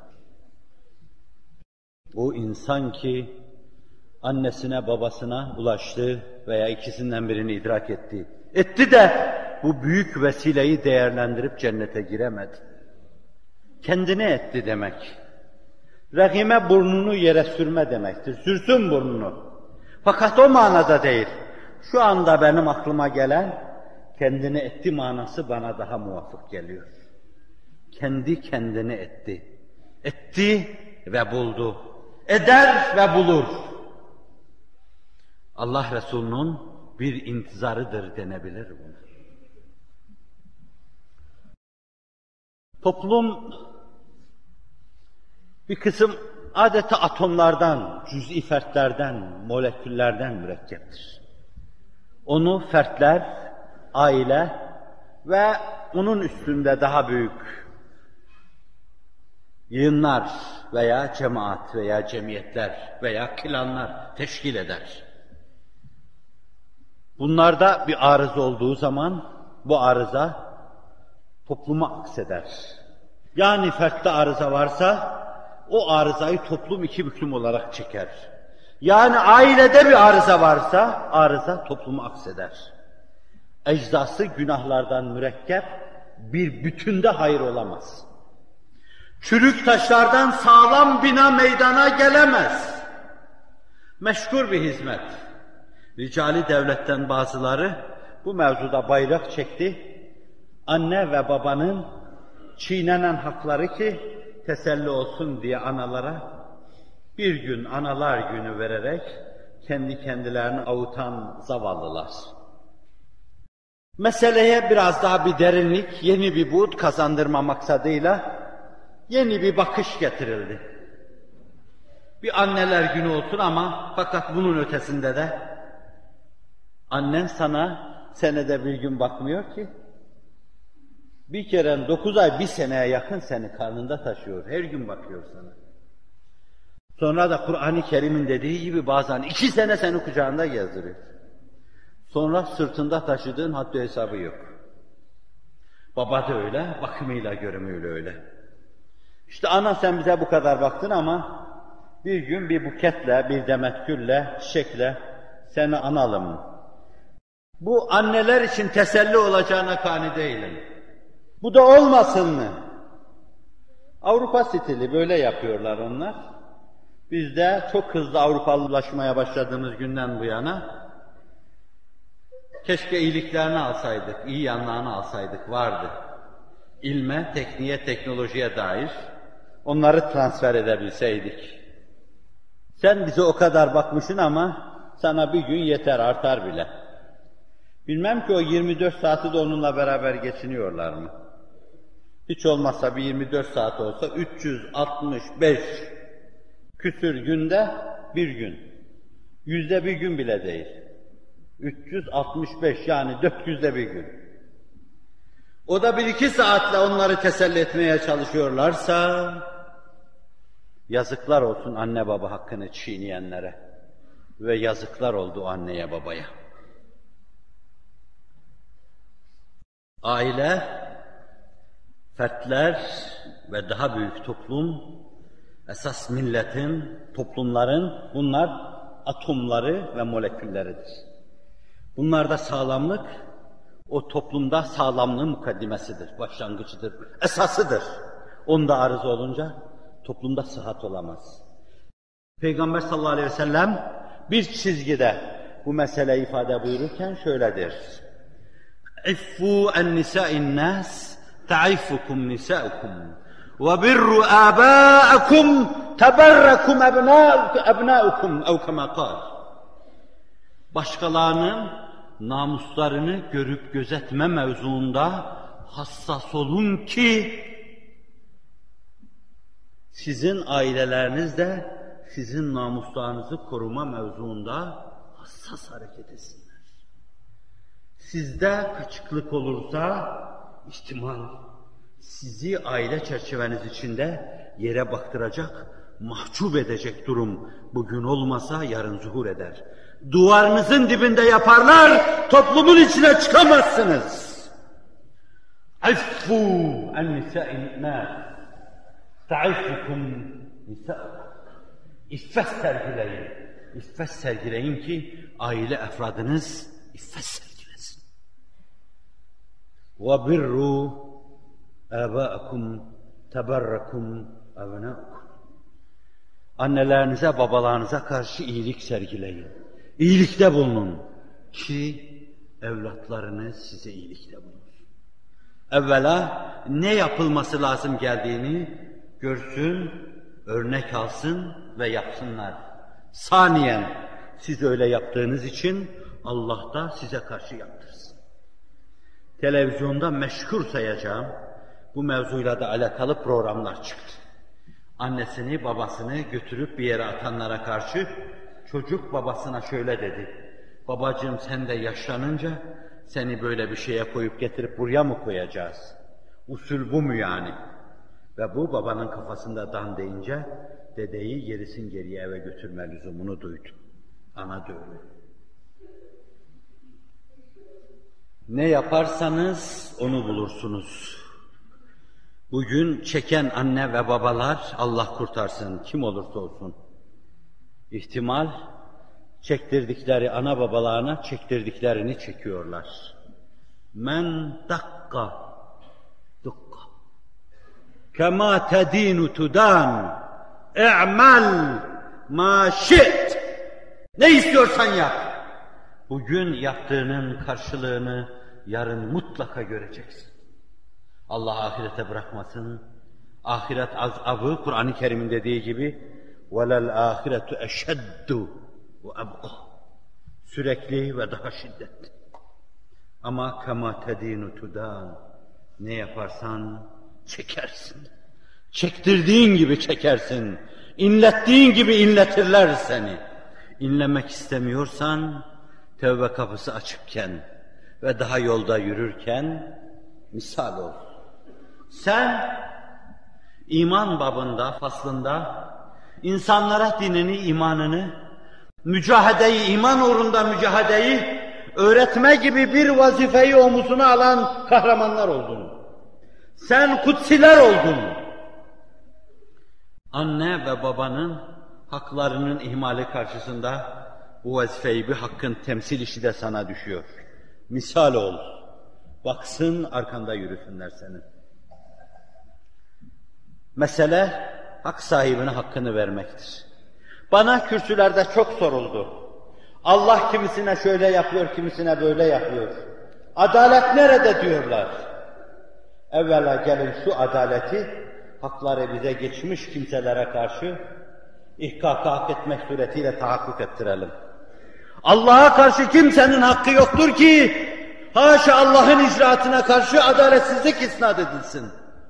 O insan ki annesine babasına ulaştı veya ikisinden birini idrak etti. Etti de bu büyük vesileyi değerlendirip cennete giremedi. Kendine etti demek. Rahime burnunu yere sürme demektir. Sürsün burnunu. Fakat o manada değil. Şu anda benim aklıma gelen kendine etti manası bana daha muvafık geliyor. Kendi kendine etti. Etti ve buldu. Eder ve bulur. Allah Resulü'nün bir intizarıdır denebilir buna. Toplum bir kısım adeta atomlardan, cüz'i fertlerden, moleküllerden mürekkeptir. Onu fertler, aile ve onun üstünde daha büyük yığınlar veya cemaat veya cemiyetler veya klanlar teşkil eder. Bunlarda bir arıza olduğu zaman bu arıza topluma akseder. Yani fertte arıza varsa o arızayı toplum iki büklüm olarak çeker. Yani ailede bir arıza varsa arıza topluma akseder. Eczası günahlardan mürekkep bir bütünde hayır olamaz. Çürük taşlardan sağlam bina meydana gelemez. Meşhur bir hizmet. Ricali devletten bazıları bu mevzuda bayrak çekti. Anne ve babanın çiğnenen hakları ki teselli olsun diye analara bir gün analar günü vererek kendi kendilerini avutan zavallılar. Meseleye biraz daha bir derinlik, yeni bir buğd kazandırma maksadıyla yeni bir bakış getirildi. Bir anneler günü olsun ama fakat bunun ötesinde de annen sana senede bir gün bakmıyor ki. Bir kere dokuz ay, bir seneye yakın seni karnında taşıyor. Her gün bakıyor sana. Sonra da Kur'an-ı Kerim'in dediği gibi bazen iki sene seni kucağında gezdiriyor. Sonra sırtında taşıdığın haddi hesabı yok. Baba da öyle, bakımıyla görümüyle öyle. İşte ana sen bize bu kadar baktın ama bir gün bir buketle, bir demet gülle, çiçekle seni analım. Bu anneler için teselli olacağına kani değilim. Bu da olmasın mı? Avrupa stili böyle yapıyorlar onlar. Biz de çok hızlı Avrupalılaşmaya başladığımız günden bu yana keşke iyiliklerini alsaydık, iyi yanlarını alsaydık, vardı. İlme, tekniğe, teknolojiye dair onları transfer edebilseydik. Sen bize o kadar bakmışsın ama sana bir gün yeter, artar bile. Bilmem ki o yirmi dört saati de onunla beraber geçiniyorlar mı? Hiç olmazsa bir yirmi dört saat olsa üç yüz altmış beş küsür günde bir gün. Yüzde bir gün bile değil. üç yüz altmış beş yani dört yüzde bir gün. O da bir iki saatle onları teselli etmeye çalışıyorlarsa yazıklar olsun anne baba hakkını çiğneyenlere ve yazıklar oldu anneye babaya. Aile, fertler ve daha büyük toplum, esas milletin, toplumların bunlar atomları ve molekülleridir. Bunlarda sağlamlık, o toplumda sağlamlığın mukaddimesidir, başlangıcıdır, esasıdır. Onda arız olunca toplumda sıhhat olamaz. Peygamber sallallahu aleyhi ve sellem bir çizgide bu meseleyi ifade buyururken şöyledir. İffu en nisa'in nas ta'iffukum nisa'ukum ve birru aba'akum teberrakum ebna'ukum ev kema kal. Başkalarının namuslarını görüp gözetme mevzuunda hassas olun ki sizin aileleriniz de sizin namuslarınızı koruma mevzuunda hassas hareket etsinler. Sizde kaçıklık olursa ihtimal sizi aile çerçeveniz içinde yere baktıracak, mahcup edecek durum bugün olmasa yarın zuhur eder. Duvarınızın dibinde yaparlar, toplumun içine çıkamazsınız. Affu en nisa'in nas ta'iffukum nisa'ukum. İffet sergileyin. İffet sergileyin ki aile efradınız iffet sergilesin. Ve birru aba'akum teberrakum ebna'ukum. Annelerinize, babalarınıza karşı iyilik sergileyin. İyilikte bulunun ki evlatlarınız size iyilikte bulunur. Evvela ne yapılması lazım geldiğini görsün, örnek alsın ve yapsınlar. Saniyen siz öyle yaptığınız için Allah da size karşı yaptırsın. Televizyonda meşhur sayacağım bu mevzuyla da alakalı programlar çıktı. Annesini, babasını götürüp bir yere atanlara karşı çocuk babasına şöyle dedi. Babacığım sen de yaşlanınca seni böyle bir şeye koyup getirip buraya mı koyacağız? Usul bu mu yani? Ve bu babanın kafasında dan deyince dedeyi gerisin geriye eve götürme lüzumunu duydu. Ana da öyle. Ne yaparsanız onu bulursunuz. Bugün çeken anne ve babalar Allah kurtarsın kim olursa olsun. İhtimal çektirdikleri ana babalarına çektirdiklerini çekiyorlar. Men dakka dukka kema tedinu tudan i'mal ma şi't. Ne istiyorsan yap. Bugün yaptığının karşılığını yarın mutlaka göreceksin. Allah ahirete bırakmasın. Ahiret azabı Kur'an-ı Kerim'in dediği gibi وَلَلْ ahiretu eşeddu ve abqa. Sürekli ve daha şiddetli. Ama kema tedinu tudan. Ne yaparsan çekersin. Çektirdiğin gibi çekersin. İnlettiğin gibi inletirler seni. İnlemek istemiyorsan tevbe kapısı açıkken ve daha yolda yürürken misal ol. Sen iman babında, faslında insanlara dinini, imanını, mücahedeyi, iman uğrunda mücahedeyi öğretme gibi bir vazifeyi omuzuna alan kahramanlar oldun. Sen kutsiler oldun. Anne ve babanın haklarının ihmali karşısında bu vazifeyi, bir hakkın temsil işi de sana düşüyor. Misal ol. Baksın, arkanda yürüsünler senin. Mesele hak sahibine hakkını vermektir. Bana kürsülerde çok soruldu. Allah kimisine şöyle yapıyor, kimisine böyle yapıyor. Adalet nerede diyorlar. Evvela gelin şu adaleti, hakları bize geçmiş kimselere karşı ihkaka hak etmek suretiyle tahakkuk ettirelim. Allah'a karşı kimsenin hakkı yoktur ki, haşa Allah'ın icraatına karşı adaletsizlik isnat edilsin.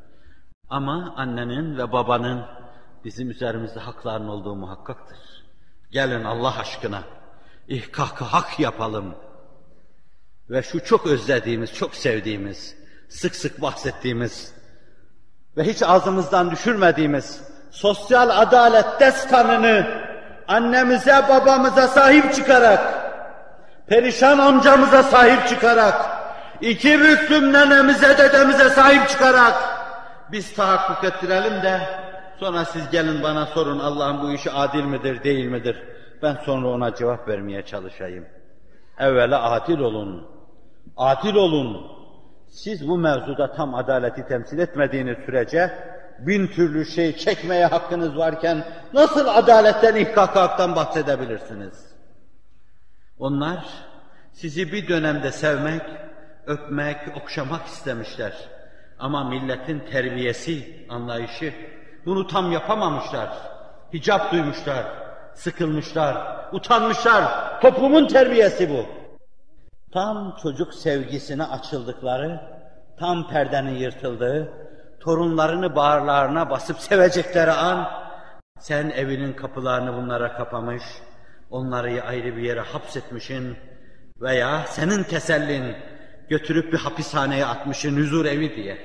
Ama annenin ve babanın bizim üzerimizde hakların olduğu muhakkaktır. Gelin Allah aşkına ihkaka hak yapalım. Ve şu çok özlediğimiz, çok sevdiğimiz, sık sık bahsettiğimiz ve hiç ağzımızdan düşürmediğimiz sosyal adalet destanını annemize, babamıza sahip çıkarak, perişan amcamıza sahip çıkarak, iki büklüm nenemize, dedemize sahip çıkarak biz tahakkuk ettirelim de sonra siz gelin bana sorun Allah'ın bu işi adil midir, değil midir? Ben sonra ona cevap vermeye çalışayım. Evvela adil olun. Adil olun. Siz bu mevzuda tam adaleti temsil etmediğiniz sürece bin türlü şey çekmeye hakkınız varken nasıl adaletten, ihkaka haktan bahsedebilirsiniz? Onlar sizi bir dönemde sevmek, öpmek, okşamak istemişler. Ama milletin terbiyesi, anlayışı bunu tam yapamamışlar. Hicap duymuşlar, sıkılmışlar, utanmışlar. Toplumun terbiyesi bu. Tam çocuk sevgisine açıldıkları, tam perdenin yırtıldığı, torunlarını bağırlarına basıp sevecekleri an, sen evinin kapılarını bunlara kapamış, onları ayrı bir yere hapsetmişsin veya senin tesellin götürüp bir hapishaneye atmışsın, huzur evi diye.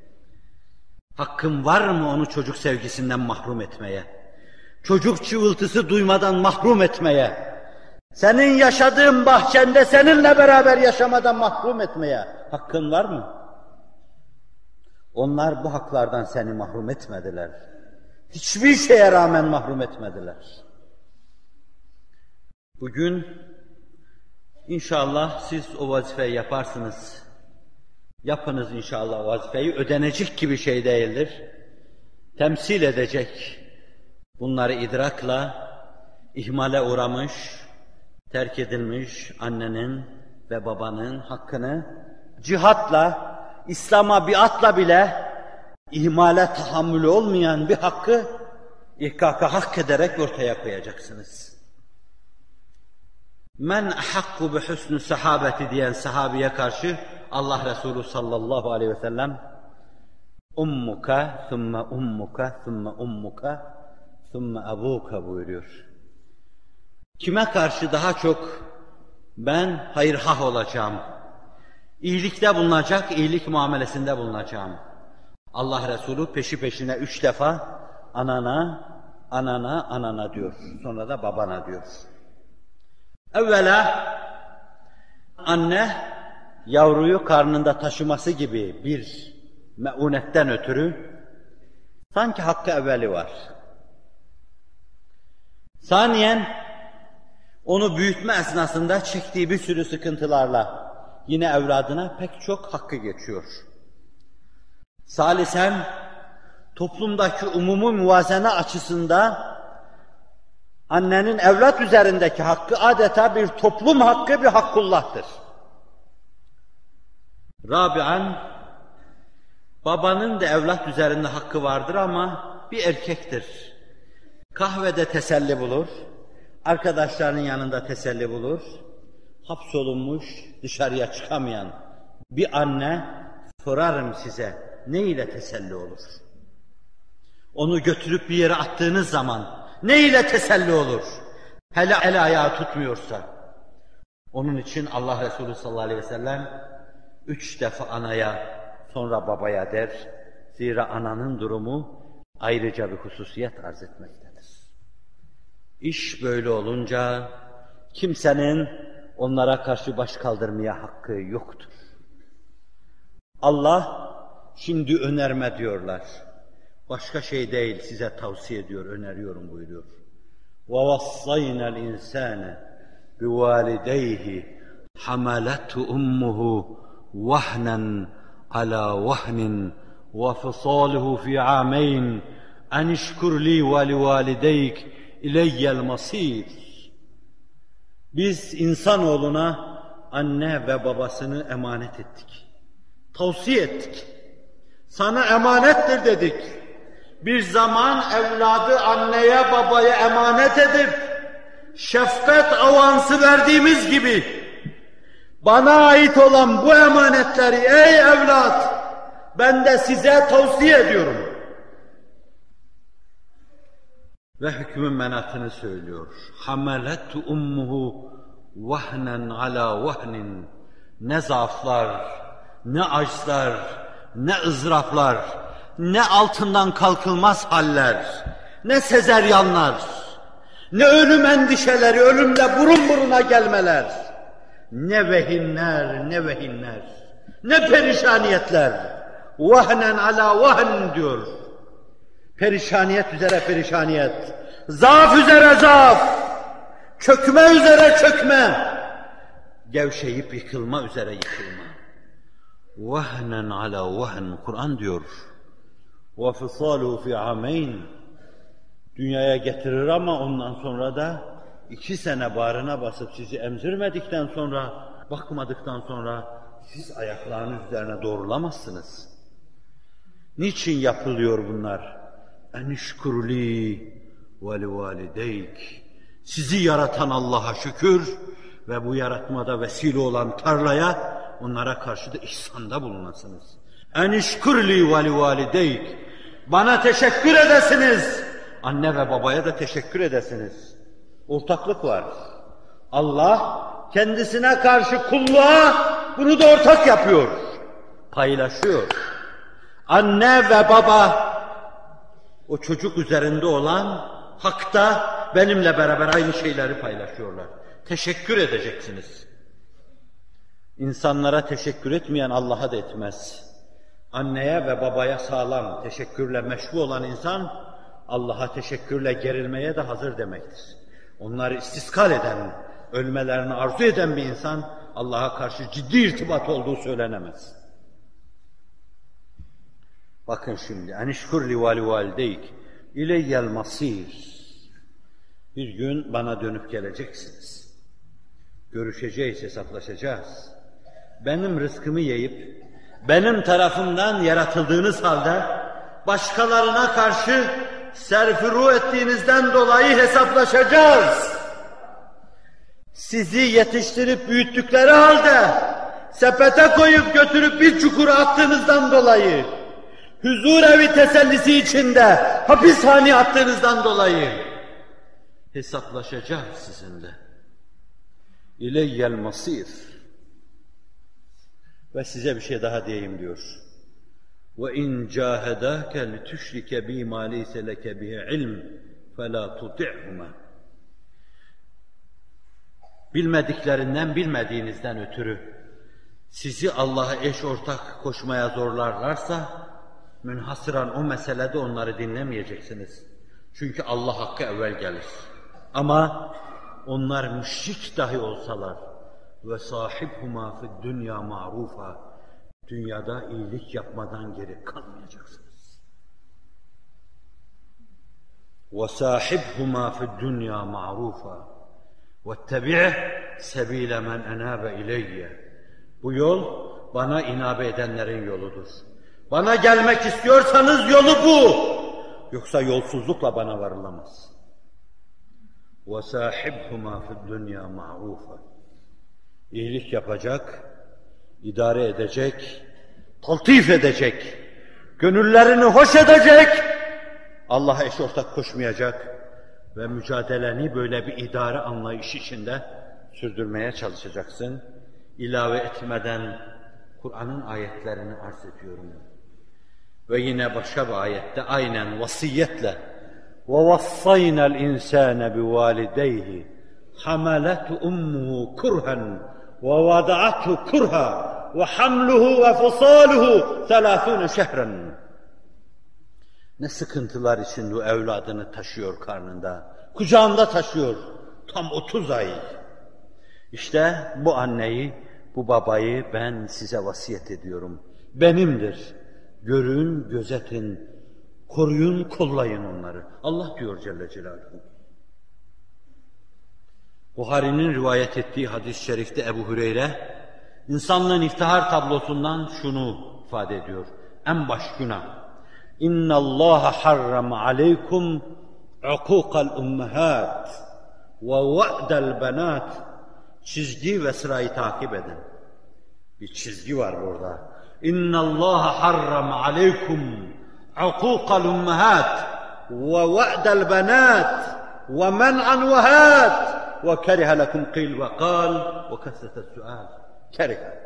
Hakkın var mı onu çocuk sevgisinden mahrum etmeye? Çocuk çığıltısı duymadan mahrum etmeye? Senin yaşadığın bahçende seninle beraber yaşamadan mahrum etmeye hakkın var mı? Onlar bu haklardan seni mahrum etmediler. Hiçbir şeye rağmen mahrum etmediler. Bugün inşallah siz o vazifeyi yaparsınız. Yapınız inşallah o vazifeyi. Ödenecek gibi şey değildir. Temsil edecek. Bunları idrakla ihmale uğramış, terk edilmiş annenin ve babanın hakkını cihatla, İslam'a biatla bile ihmale tahammülü olmayan bir hakkı ihkaka hak ederek ortaya koyacaksınız. Men ahakku bi husnü sahabeti diyen sahabiye karşı Allah Resulü sallallahu aleyhi ve sellem ummuka, thumme ummuka, thumme ummuka, thumme abuka buyuruyor. Kime karşı daha çok ben hayırhah olacağım, iyilikte bulunacak, iyilik muamelesinde bulunacağım. Allah Resulü peşi peşine üç defa anana, anana, anana diyor. Sonra da babana diyor. Evvela anne yavruyu karnında taşıması gibi bir meunetten ötürü sanki hakkı evveli var. Saniyen onu büyütme esnasında çektiği bir sürü sıkıntılarla yine evladına pek çok hakkı geçiyor. Salisen toplumdaki umumu muvazene açısında annenin evlat üzerindeki hakkı adeta bir toplum hakkı, bir hakkullah'tır. Rabian, babanın da evlat üzerinde hakkı vardır ama bir erkektir. Kahvede teselli bulur, arkadaşlarının yanında teselli bulur, hapsolunmuş, dışarıya çıkamayan bir anne, sorarım size, ne ile teselli olur? Onu götürüp bir yere attığınız zaman ne ile teselli olur? Hele el ayağı tutmuyorsa. Onun için Allah Resulü sallallahu aleyhi ve sellem üç defa anaya, sonra babaya der. Zira ananın durumu ayrıca bir hususiyet arz etmektedir. İş böyle olunca kimsenin onlara karşı baş kaldırmaya hakkı yoktur. Allah şimdi önerme diyorlar. Başka şey değil, size tavsiye ediyor, öneriyorum buyuruyor. وَوَصَّيْنَا الْاِنْسَانَ بِوَالِدَيْهِ حَمَلَتْهُ أُمُّهُ وَهْنًا عَلَى وَهْنٍ وَفِصَالُهُ فِي عَامَيْنِ اَنْ اِشْكُرْ لِي وَلِوَالِدَيْكِ اِلَيَّ الْمَصِيرِ. Biz insanoğluna anne ve babasını emanet ettik. Tavsiye ettik. Sana emanettir dedik. Bir zaman evladı anneye babaya emanet edip şefkat avansı verdiğimiz gibi bana ait olan bu emanetleri ey evlat ben de size tavsiye ediyorum. Ve hükmün menatını söylüyor. Hamelettu ummuhu vahnen ala vahnin. Ne zaaflar, ne aczlar, ne ızdıraplar, ne altından kalkılmaz haller, ne sezeryanlar, ne ölüm endişeleri, ölümle burun buruna gelmeler, ne vehinler, ne vehinler, ne perişaniyetler. Vahnen ala vahn diyor. Perişaniyet üzere perişaniyet, zaaf üzere zaaf, çökme üzere çökme, gevşeyip yıkılma üzere yıkılma. Vahnen ala vahn, Kur'an diyor. وَفِصَالُهُ فِي عَامَيْنِ. Dünyaya getirir ama ondan sonra da iki sene bağrına basıp sizi emzirmedikten sonra, bakmadıktan sonra siz ayaklarınız üzerine doğrulamazsınız. Niçin yapılıyor bunlar? اَنِشْكُرْ لِي وَلِوَالِدَيْكِ. Sizi yaratan Allah'a şükür ve bu yaratmada vesile olan tarlaya onlara karşı da ihsanda bulunasınız. اَنِشْكُرْ لِي وَلِوَالِدَيْكِ. Bana teşekkür edesiniz. Anne ve babaya da teşekkür edesiniz. Ortaklık var. Allah kendisine karşı kulluğa bunu da ortak yapıyor. Paylaşıyor. Anne ve baba o çocuk üzerinde olan hakta benimle beraber aynı şeyleri paylaşıyorlar. Teşekkür edeceksiniz. İnsanlara teşekkür etmeyen Allah'a da etmez. Anneye ve babaya sağlam, teşekkürle meşbu olan insan, Allah'a teşekkürle gerilmeye de hazır demektir. Onları istiskal eden, ölmelerini arzu eden bir insan, Allah'a karşı ciddi irtibat olduğu söylenemez. Bakın şimdi, enişkur li vali valideyk, ileyyel masir. Bir gün bana dönüp geleceksiniz. Görüşeceğiz, hesaplaşacağız. Benim rızkımı yiyip, benim tarafımdan yaratıldığınız halde başkalarına karşı serfuru ettiğinizden dolayı hesaplaşacağız. Sizi yetiştirip büyüttükleri halde sepete koyup götürüp bir çukura attığınızdan dolayı, huzur evi tesellisi içinde hapishane attığınızdan dolayı hesaplaşacağız sizinle. İleyyel masir. Ve size bir şey daha diyeyim diyor. وَاِنْ جَاهَدَاكَ لِتُشْرِكَ بِي مَا لَيْسَ لَكَ بِهِ عِلْمٍ فَلَا تُطِعْهُمَا. Bilmediklerinden, bilmediğinizden ötürü sizi Allah'a eş ortak koşmaya zorlarlarsa münhasıran o meselede onları dinlemeyeceksiniz. Çünkü Allah hakkı evvel gelir. Ama onlar müşrik dahi olsalar ve sahibhuma fid dünya ma'rufa, dünyada iyilik yapmadan geri kalmayacaksınız. Ve sahibhuma fid dünya ma'rufa vettebi' sebile men enabe ileyye. Bu yol bana inabe edenlerin yoludur. Bana gelmek istiyorsanız yolu bu. Yoksa yolsuzlukla bana varılamaz. Ve sahibhuma fid dünya ma'rufa. İyilik yapacak, idare edecek, taltif edecek, gönüllerini hoş edecek, Allah'a eş ortak koşmayacak ve mücadeleni böyle bir idare anlayışı içinde sürdürmeye çalışacaksın. İlave etmeden Kur'an'ın ayetlerini arz ediyorum. Ve yine başka bir ayette aynen vasiyetle وَوَصَّيْنَا الْاِنْسَانَ بِوَالِدَيْهِ حَمَلَتْهُ أُمُّهُ كُرْهًا وَوَضَعَتْهُ كُرْهًا وَحَمْلُهُ وَفِصَالُهُ ثَلَاثُونَ شَهْرًا. Ne sıkıntılar içinde o evladını taşıyor karnında, kucağında taşıyor tam otuz ay. İşte bu anneyi, bu babayı ben size vasiyet ediyorum. Benimdir. Görün, gözetin, koruyun, kollayın onları. Allah diyor Celle Celaluhu. Buhari'nin rivayet ettiği hadis-i şerifte Ebu Hüreyre, insanlığın iftihar tablosundan şunu ifade ediyor. En baş günah. İnna Allah harrama aleykum ukukal ummahat ve va'del banat. Çizgi ve sırayı takip edin. Bir çizgi var burada. İnna Allah harrama aleykum ukukal ummahat ve va'del banat ve men'an vahat ve kerihe lekum qil ve kal ve kasretes sual. Kerihe.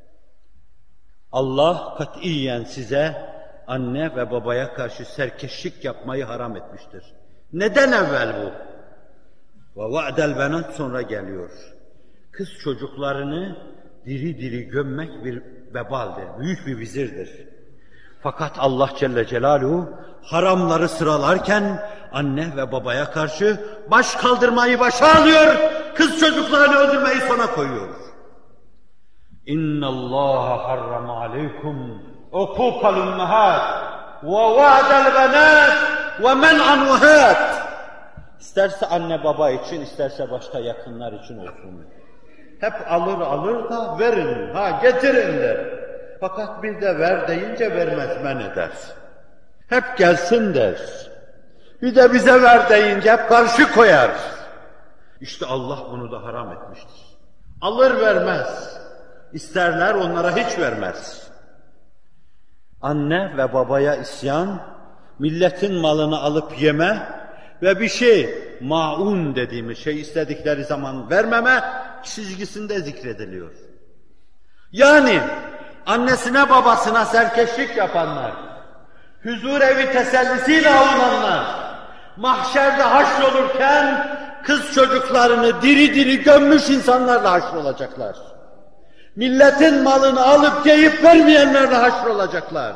Allah katiyen size anne ve babaya karşı serkeşlik yapmayı haram etmiştir. Neden evvel bu? Ve va'del banat sonra geliyor. Kız çocuklarını diri diri gömmek bir vebaldir, büyük bir vizirdir. Fakat Allah Celle Celaluhu haramları sıralarken anne ve babaya karşı baş kaldırmayı başa alıyor, kız çocuklarını öldürmeyi sona koyuyor. İnna Allah harrama aleykum ukukal ummahat ve va'del banat ve men'an vahat. İsterse anne baba için, isterse başka yakınlar için olsun. Hep alır alır da verin, ha getirin der. Fakat bir de ver deyince vermez men eder. Hep gelsin der. Bir de bize ver deyince hep karşı koyar. İşte Allah bunu da haram etmiştir. Alır vermez. İsterler onlara hiç vermez. Anne ve babaya isyan, milletin malını alıp yeme ve bir şey, maun dediğimiz şey istedikleri zaman vermeme çizgisinde zikrediliyor. Yani annesine babasına serkeşlik yapanlar, huzurevi tesellisiyle avunanlar, mahşerde haşrolurken kız çocuklarını diri diri gömmüş insanlarla haşrolacaklar. Milletin malını alıp yiyip vermeyenlerle haşrolacaklar.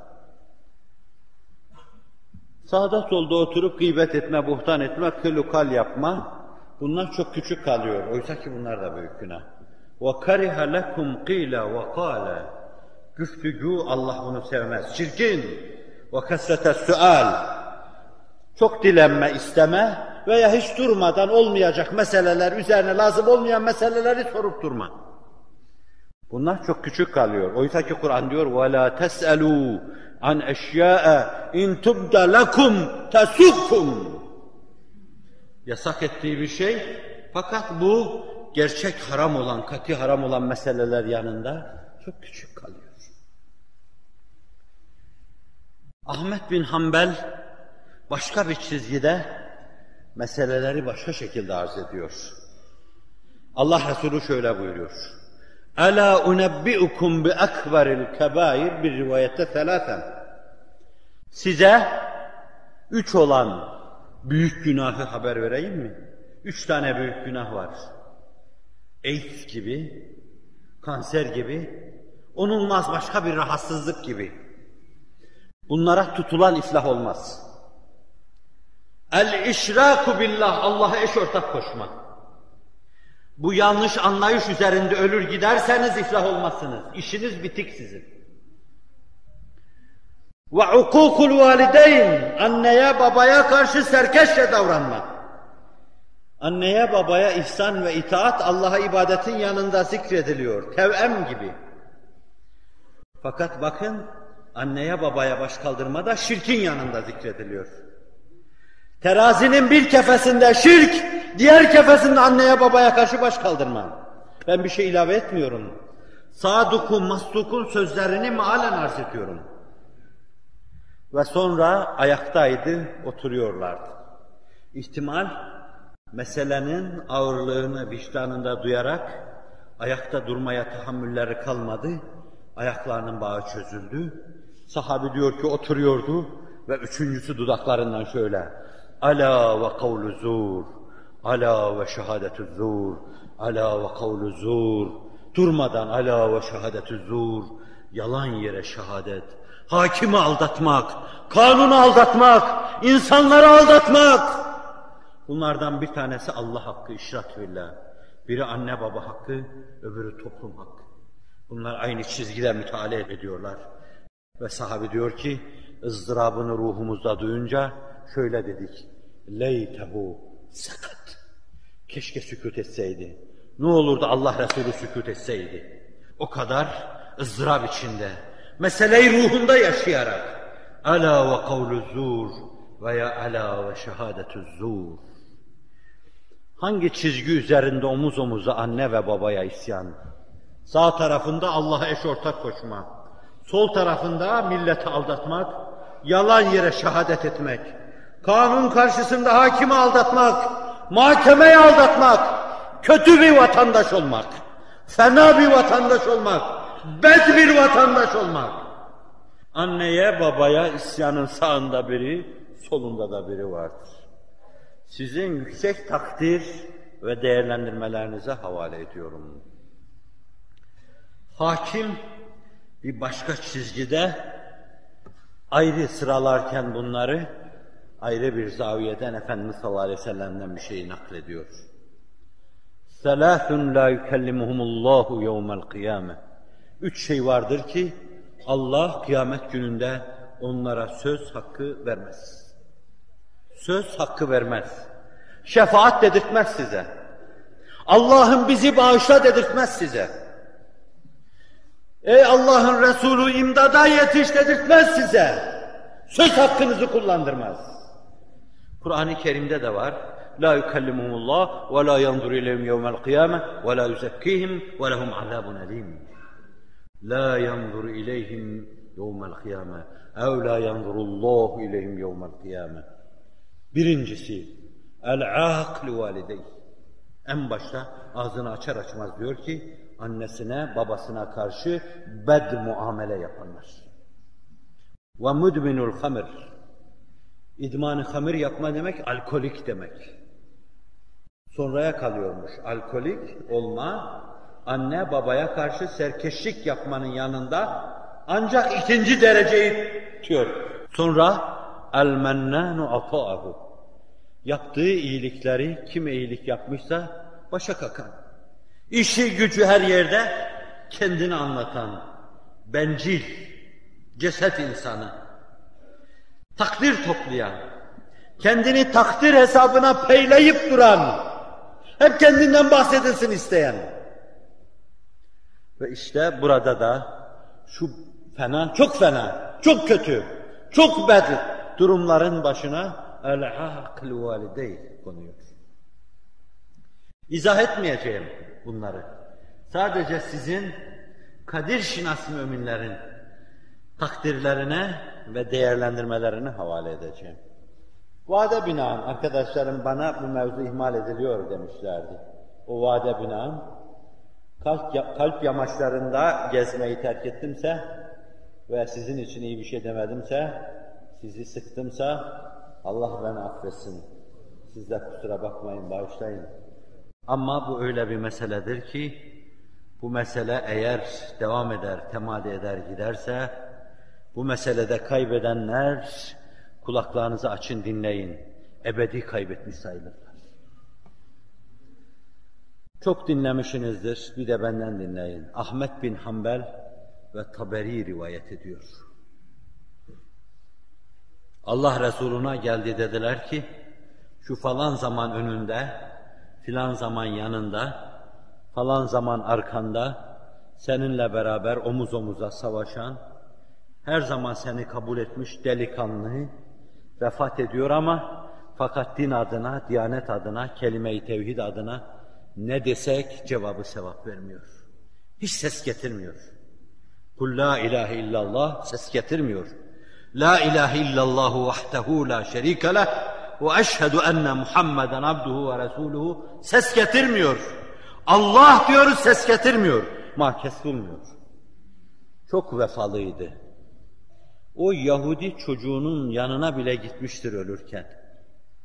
Sağda solda oturup gıybet etme, buhtan etme, kılukal yapma, bunlar çok küçük kalıyor. Oysa ki bunlar da büyük günah. وَكَرِهَ لَكُمْ قِيلَ وَقَالَ. Güftügü Allah bunu sevmez. Çirkin. وَكَسْرَةَ السُّؤَالِ. Çok dilenme, isteme veya hiç durmadan olmayacak meseleler, üzerine lazım olmayan meseleleri sorup durma. Bunlar çok küçük kalıyor. Oysa ki Kur'an diyor وَلَا تَسْأَلُوا عَنْ اَشْيَاءَ اِنْ تُبْدَ لَكُمْ تَسُكُّمْ. Yasak ettiği bir şey, fakat bu gerçek haram olan, kati haram olan meseleler yanında çok küçük kalıyor. Ahmet bin Hanbel başka bir çizgide meseleleri başka şekilde arz ediyor. Allah Resulü şöyle buyuruyor. Ela unebbiukum bi ekberil kebair, bir rivayette thelâthen. Size üç olan büyük günahı haber vereyim mi? Üç tane büyük günah var. AIDS gibi, kanser gibi, onulmaz başka bir rahatsızlık gibi. Bunlara tutulan iflah olmaz. El-işraku billah, Allah'a eş ortak koşma. Bu yanlış anlayış üzerinde ölür giderseniz iflah olmazsınız. İşiniz bitik sizin. Ve ukukul valideyn, anneye babaya karşı serkeşçe davranma. Anneye babaya ihsan ve itaat Allah'a ibadetin yanında zikrediliyor. Tevem gibi. Fakat bakın, anneye babaya baş kaldırma da şirkin yanında zikrediliyor. Terazinin bir kefesinde şirk, diğer kefesinde anneye babaya karşı baş kaldırma. Ben bir şey ilave etmiyorum. Sadukun, masdukun sözlerini mealen arz ediyorum. Ve sonra ayaktaydı, oturuyorlardı. İhtimal, meselenin ağırlığını vicdanında duyarak ayakta durmaya tahammülleri kalmadı. Ayaklarının bağı çözüldü. Sahabi diyor ki oturuyordu ve üçüncüsü dudaklarından şöyle Ala ve kavlu zur, ala ve şehadetü zur, ala ve kavlu zur. Durmadan ala ve şehadetü zur, yalan yere şehadet, hakimi aldatmak, kanunu aldatmak, insanları aldatmak. Bunlardan bir tanesi Allah hakkı, işrak billah. Biri anne baba hakkı, öbürü toplum hakkı. Bunlar aynı çizgide müteala ediyorlar. Ve sahabe diyor ki, ızdırabını ruhumuzda duyunca şöyle dedik. Leytehu sakat. Keşke sükût etseydi. Ne olurdu Allah Resulü sükût etseydi. O kadar ızdırap içinde, meseleyi ruhunda yaşayarak. Ala ve kavlu zur veya ala ve şehadetü zur. Hangi çizgi üzerinde omuz omuza anne ve babaya isyan? Sağ tarafında Allah'a eş ortak koşma. Sol tarafında milleti aldatmak, yalan yere şehadet etmek. Kanun karşısında hakimi aldatmak, mahkemeyi aldatmak. Kötü bir vatandaş olmak, fena bir vatandaş olmak, bed bir vatandaş olmak. Anneye babaya isyanın sağında biri, solunda da biri vardır. Sizin yüksek takdir ve değerlendirmelerinize havale ediyorum. Hakim bir başka çizgide ayrı sıralarken bunları ayrı bir zaviyeden Efendimiz sallallahu aleyhi ve sellem'den bir şeyi naklediyor. Selâthun lâ yükellimuhumullâhu yevmel kıyâme. Üç şey vardır ki Allah kıyamet gününde onlara söz hakkı vermez. Söz hakkı vermez. Şefaat dedirtmez size. Allah'ım bizi bağışla dedirtmez size. Ey Allah'ın Resulü imdada yetiş dedirtmez size. Söz hakkınızı kullandırmaz. Kur'an-ı Kerim'de de var. La yukellimuhumullah ve la yanzur ileyhim yevmel kıyame ve la yuzekkihim ve lehum azabun alim. La yanzur ileyhim yevmel kıyame ev la yanzurullahu ileyhim yevmel kıyame. Birincisi el-aql validey. En başta ağzını açar açmaz diyor ki annesine babasına karşı bed muamele yapanlar. Ve mudminul hamr. İdman-ı hamir yapma demek alkolik demek. Sonraya kalıyormuş. Alkolik olma, anne babaya karşı serkeşlik yapmanın yanında ancak ikinci dereceyi tutuyor. Sonra el-mennânu ata'ahu. Yaptığı iyilikleri kim iyilik yapmışsa başa kakan. İşi gücü her yerde kendini anlatan, bencil, ceset insanı. Takdir toplayan, kendini takdir hesabına peyleyip duran, hep kendinden bahsedilsin isteyen. Ve işte burada da şu fena, çok fena, çok kötü, çok bed durumların başına el-aql validey konuyor. İzah etmeyeceğim bunları. Sadece sizin kadir şinas müminlerin takdirlerine ve değerlendirmelerine havale edeceğim. Vade binaen arkadaşlarım bana bu mevzu ihmal ediliyor demişlerdi. O vade binaen kalp, kalp yamaçlarında gezmeyi terk ettimse ve sizin için iyi bir şey demedimse, sizi sıktımsa Allah beni affetsin. Siz de kusura bakmayın, bağışlayın. Ama bu öyle bir meseledir ki bu mesele eğer devam eder, temadi eder giderse bu meselede kaybedenler kulaklarınızı açın dinleyin. Ebedi kaybetmiş sayılırlar. Çok dinlemişsinizdir. Bir de benden dinleyin. Ahmet bin Hanbel ve Taberi rivayet ediyor. Allah Resuluna geldi dediler ki şu falan zaman önünde, filan zaman yanında, falan zaman arkanda seninle beraber omuz omuza savaşan, her zaman seni kabul etmiş delikanlı vefat ediyor ama fakat din adına, diyanet adına, kelime-i tevhid adına ne desek cevabı sevap vermiyor. Hiç ses getirmiyor. Kul la ilahe illallah ses getirmiyor. La ilahe illallahu vahdehu la şerike leh ve eşhedü enne Muhammeden abduhu ve resuluhu ses getirmiyor. Allah diyoruz ses getirmiyor. Mahkes bulmuyor. Çok vefalıydı. O Yahudi çocuğunun yanına bile gitmiştir ölürken.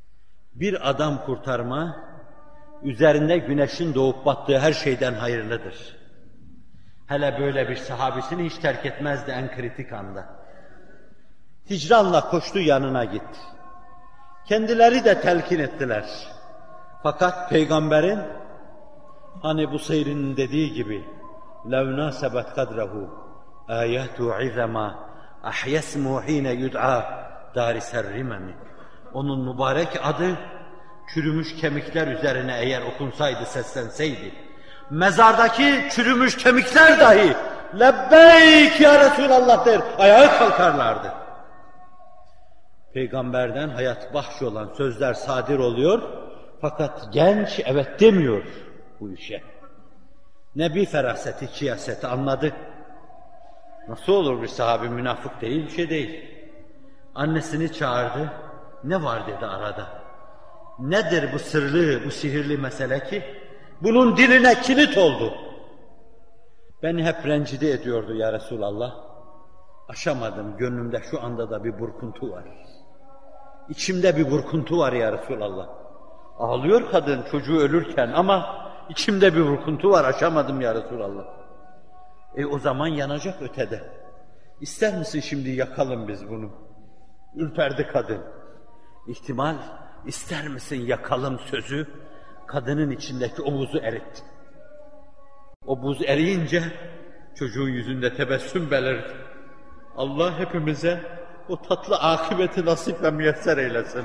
Bir adam kurtarma, üzerinde güneşin doğup battığı her şeyden hayırlıdır. Hele böyle bir sahabesini hiç terk etmezdi en kritik anda. Hicranla koştu, yanına gitti. Kendileri de telkin ettiler. Fakat Peygamberin hani bu seyrinin dediği gibi لَوْ نَاسَبَتْ قَدْرَهُ آيَاتُ عِذَمَا اَحْيَسْمُ حِينَ يُدْعَى دَارِسَ الرِّمَمِ. Onun mübarek adı çürümüş kemikler üzerine eğer okunsaydı, seslenseydi, mezardaki çürümüş kemikler dahi lebbeyk ya Resulallah der, ayağa kalkarlardı. Peygamberden hayat bahşi olan sözler sadir oluyor, fakat genç evet demiyor bu işe. Nebi feraseti, kıyaseti anladı. Nasıl olur bir sahabi münafık değil, bir şey değil. Annesini çağırdı, ne var dedi arada. Nedir bu sırlı, bu sihirli mesele ki? Bunun diline kilit oldu. Beni hep rencide ediyordu ya Resulallah. Aşamadım, gönlümde şu anda da bir burkuntu var. İçimde bir burkuntu var ya Resulallah. Ağlıyor kadın çocuğu ölürken ama içimde bir burkuntu var, aşamadım ya Resulallah. E o zaman yanacak ötede. İster misin şimdi yakalım biz bunu? Ürperdi kadın. İhtimal, ister misin yakalım sözü, kadının içindeki o buzu eritti. O buz eriyince çocuğun yüzünde tebessüm belirdi. Allah hepimize o tatlı akıbeti nasip ve müyesser eylesin.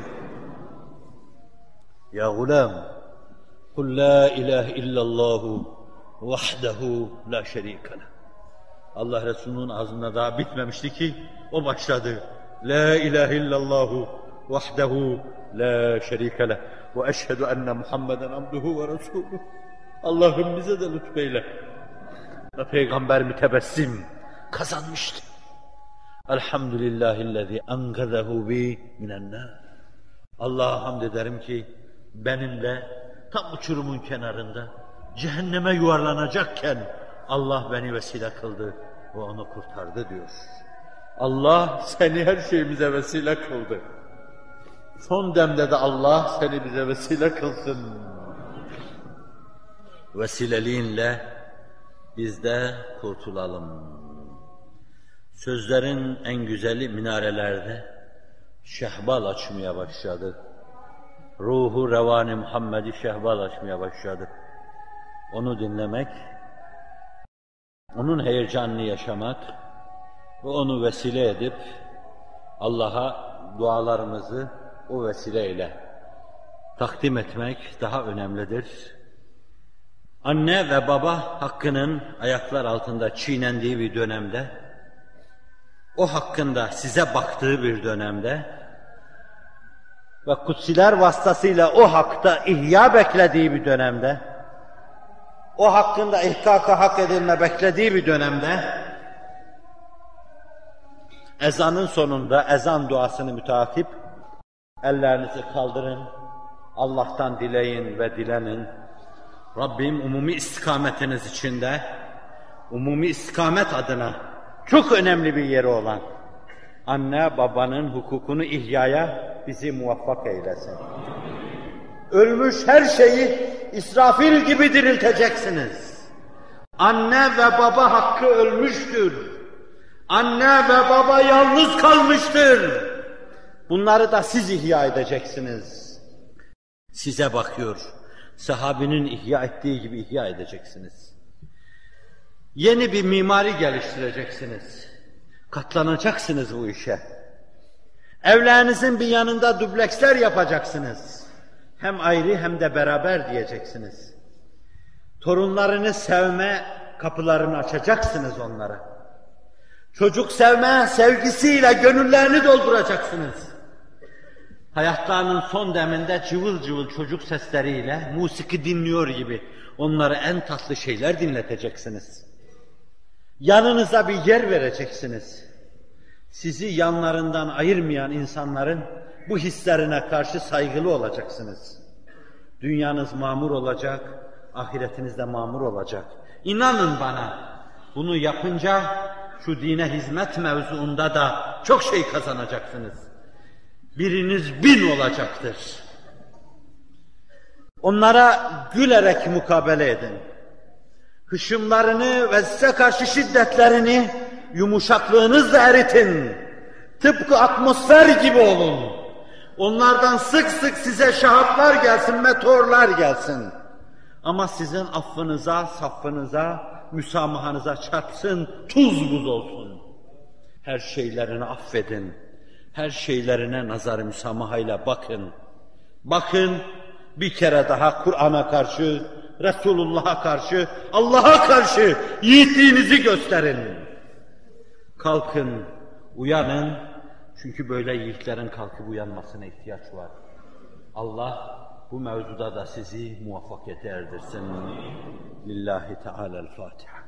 Ya gulam, kul la ilahe illallahu vahdehu la şerike leh. Allah Resulü'nün ağzında daha bitmemişti ki o başladı. La ilahe illallahu vahdehu la şerike leh ve eşhedü enne Muhammeden abduhu ve resuluhu. Allah'ım bize de lütfeyle. Ve Peygamber mütebessim kazanmıştı. Elhamdülillahillezî engazehu bi minennâr. Allah'a hamd ederim ki benimle tam uçurumun kenarında cehenneme yuvarlanacakken Allah beni vesile kıldı ve onu kurtardı diyor. Allah seni her şeyimize vesile kıldı. Son demde de Allah seni bize vesile kılsın. Vesileliğinle biz de kurtulalım. Sözlerin en güzeli minarelerde şehbal açmaya başladı. Ruhu revani Muhammed'i şehbal açmaya başladı. Onu dinlemek, onun heyecanını yaşamak ve onu vesile edip Allah'a dualarımızı o vesileyle takdim etmek daha önemlidir. Anne ve baba hakkının ayaklar altında çiğnendiği bir dönemde, o hakkında size baktığı bir dönemde ve kutsiler vasıtasıyla o hakta ihya beklediği bir dönemde, o hakkında ihkaka hak edilme beklediği bir dönemde, ezanın sonunda ezan duasını müteakip, ellerinizi kaldırın, Allah'tan dileyin ve dilenin. Rabbim umumi istikametiniz içinde, umumi istikamet adına çok önemli bir yeri olan anne babanın hukukunu ihyaya bizi muvaffak eylesin. Ölmüş her şeyi İsrafil gibi dirilteceksiniz. Anne ve baba hakkı ölmüştür. Anne ve baba yalnız kalmıştır. Bunları da siz ihya edeceksiniz. Size bakıyor. Sahabinin ihya ettiği gibi ihya edeceksiniz. Yeni bir mimari geliştireceksiniz. Katlanacaksınız bu işe. Evlerinizin bir yanında dubleksler yapacaksınız. Hem ayrı hem de beraber diyeceksiniz. Torunlarını sevme kapılarını açacaksınız onlara. Çocuk sevme sevgisiyle gönüllerini dolduracaksınız. Hayatlarının son deminde cıvıl cıvıl çocuk sesleriyle musiki dinliyor gibi onlara en tatlı şeyler dinleteceksiniz. Yanınıza bir yer vereceksiniz. Sizi yanlarından ayırmayan insanların bu hislerine karşı saygılı olacaksınız. Dünyanız mamur olacak, ahiretiniz de mamur olacak. İnanın bana, bunu yapınca şu dine hizmet mevzuunda da çok şey kazanacaksınız. Biriniz bin olacaktır. Onlara gülerek mukabele edin. Hışımlarını ve size karşı şiddetlerini yumuşaklığınızla eritin. Tıpkı atmosfer gibi olun. Onlardan sık sık size şahaplar gelsin, meteorlar gelsin. Ama sizin affınıza, saffınıza, müsamahanıza çarpsın, tuz buz olsun. Her şeylerini affedin. Her şeylerine nazar-ı müsamahayla bakın. Bakın, bir kere daha Kur'an'a karşı, Resulullah'a karşı, Allah'a karşı yiğitliğinizi gösterin. Kalkın, uyanın. Çünkü böyle yiğitlerin kalkıp uyanmasına ihtiyaç var. Allah bu mevzuda da sizi muvaffakiyete erdirsin. Lillahi Teala'l-Fatiha.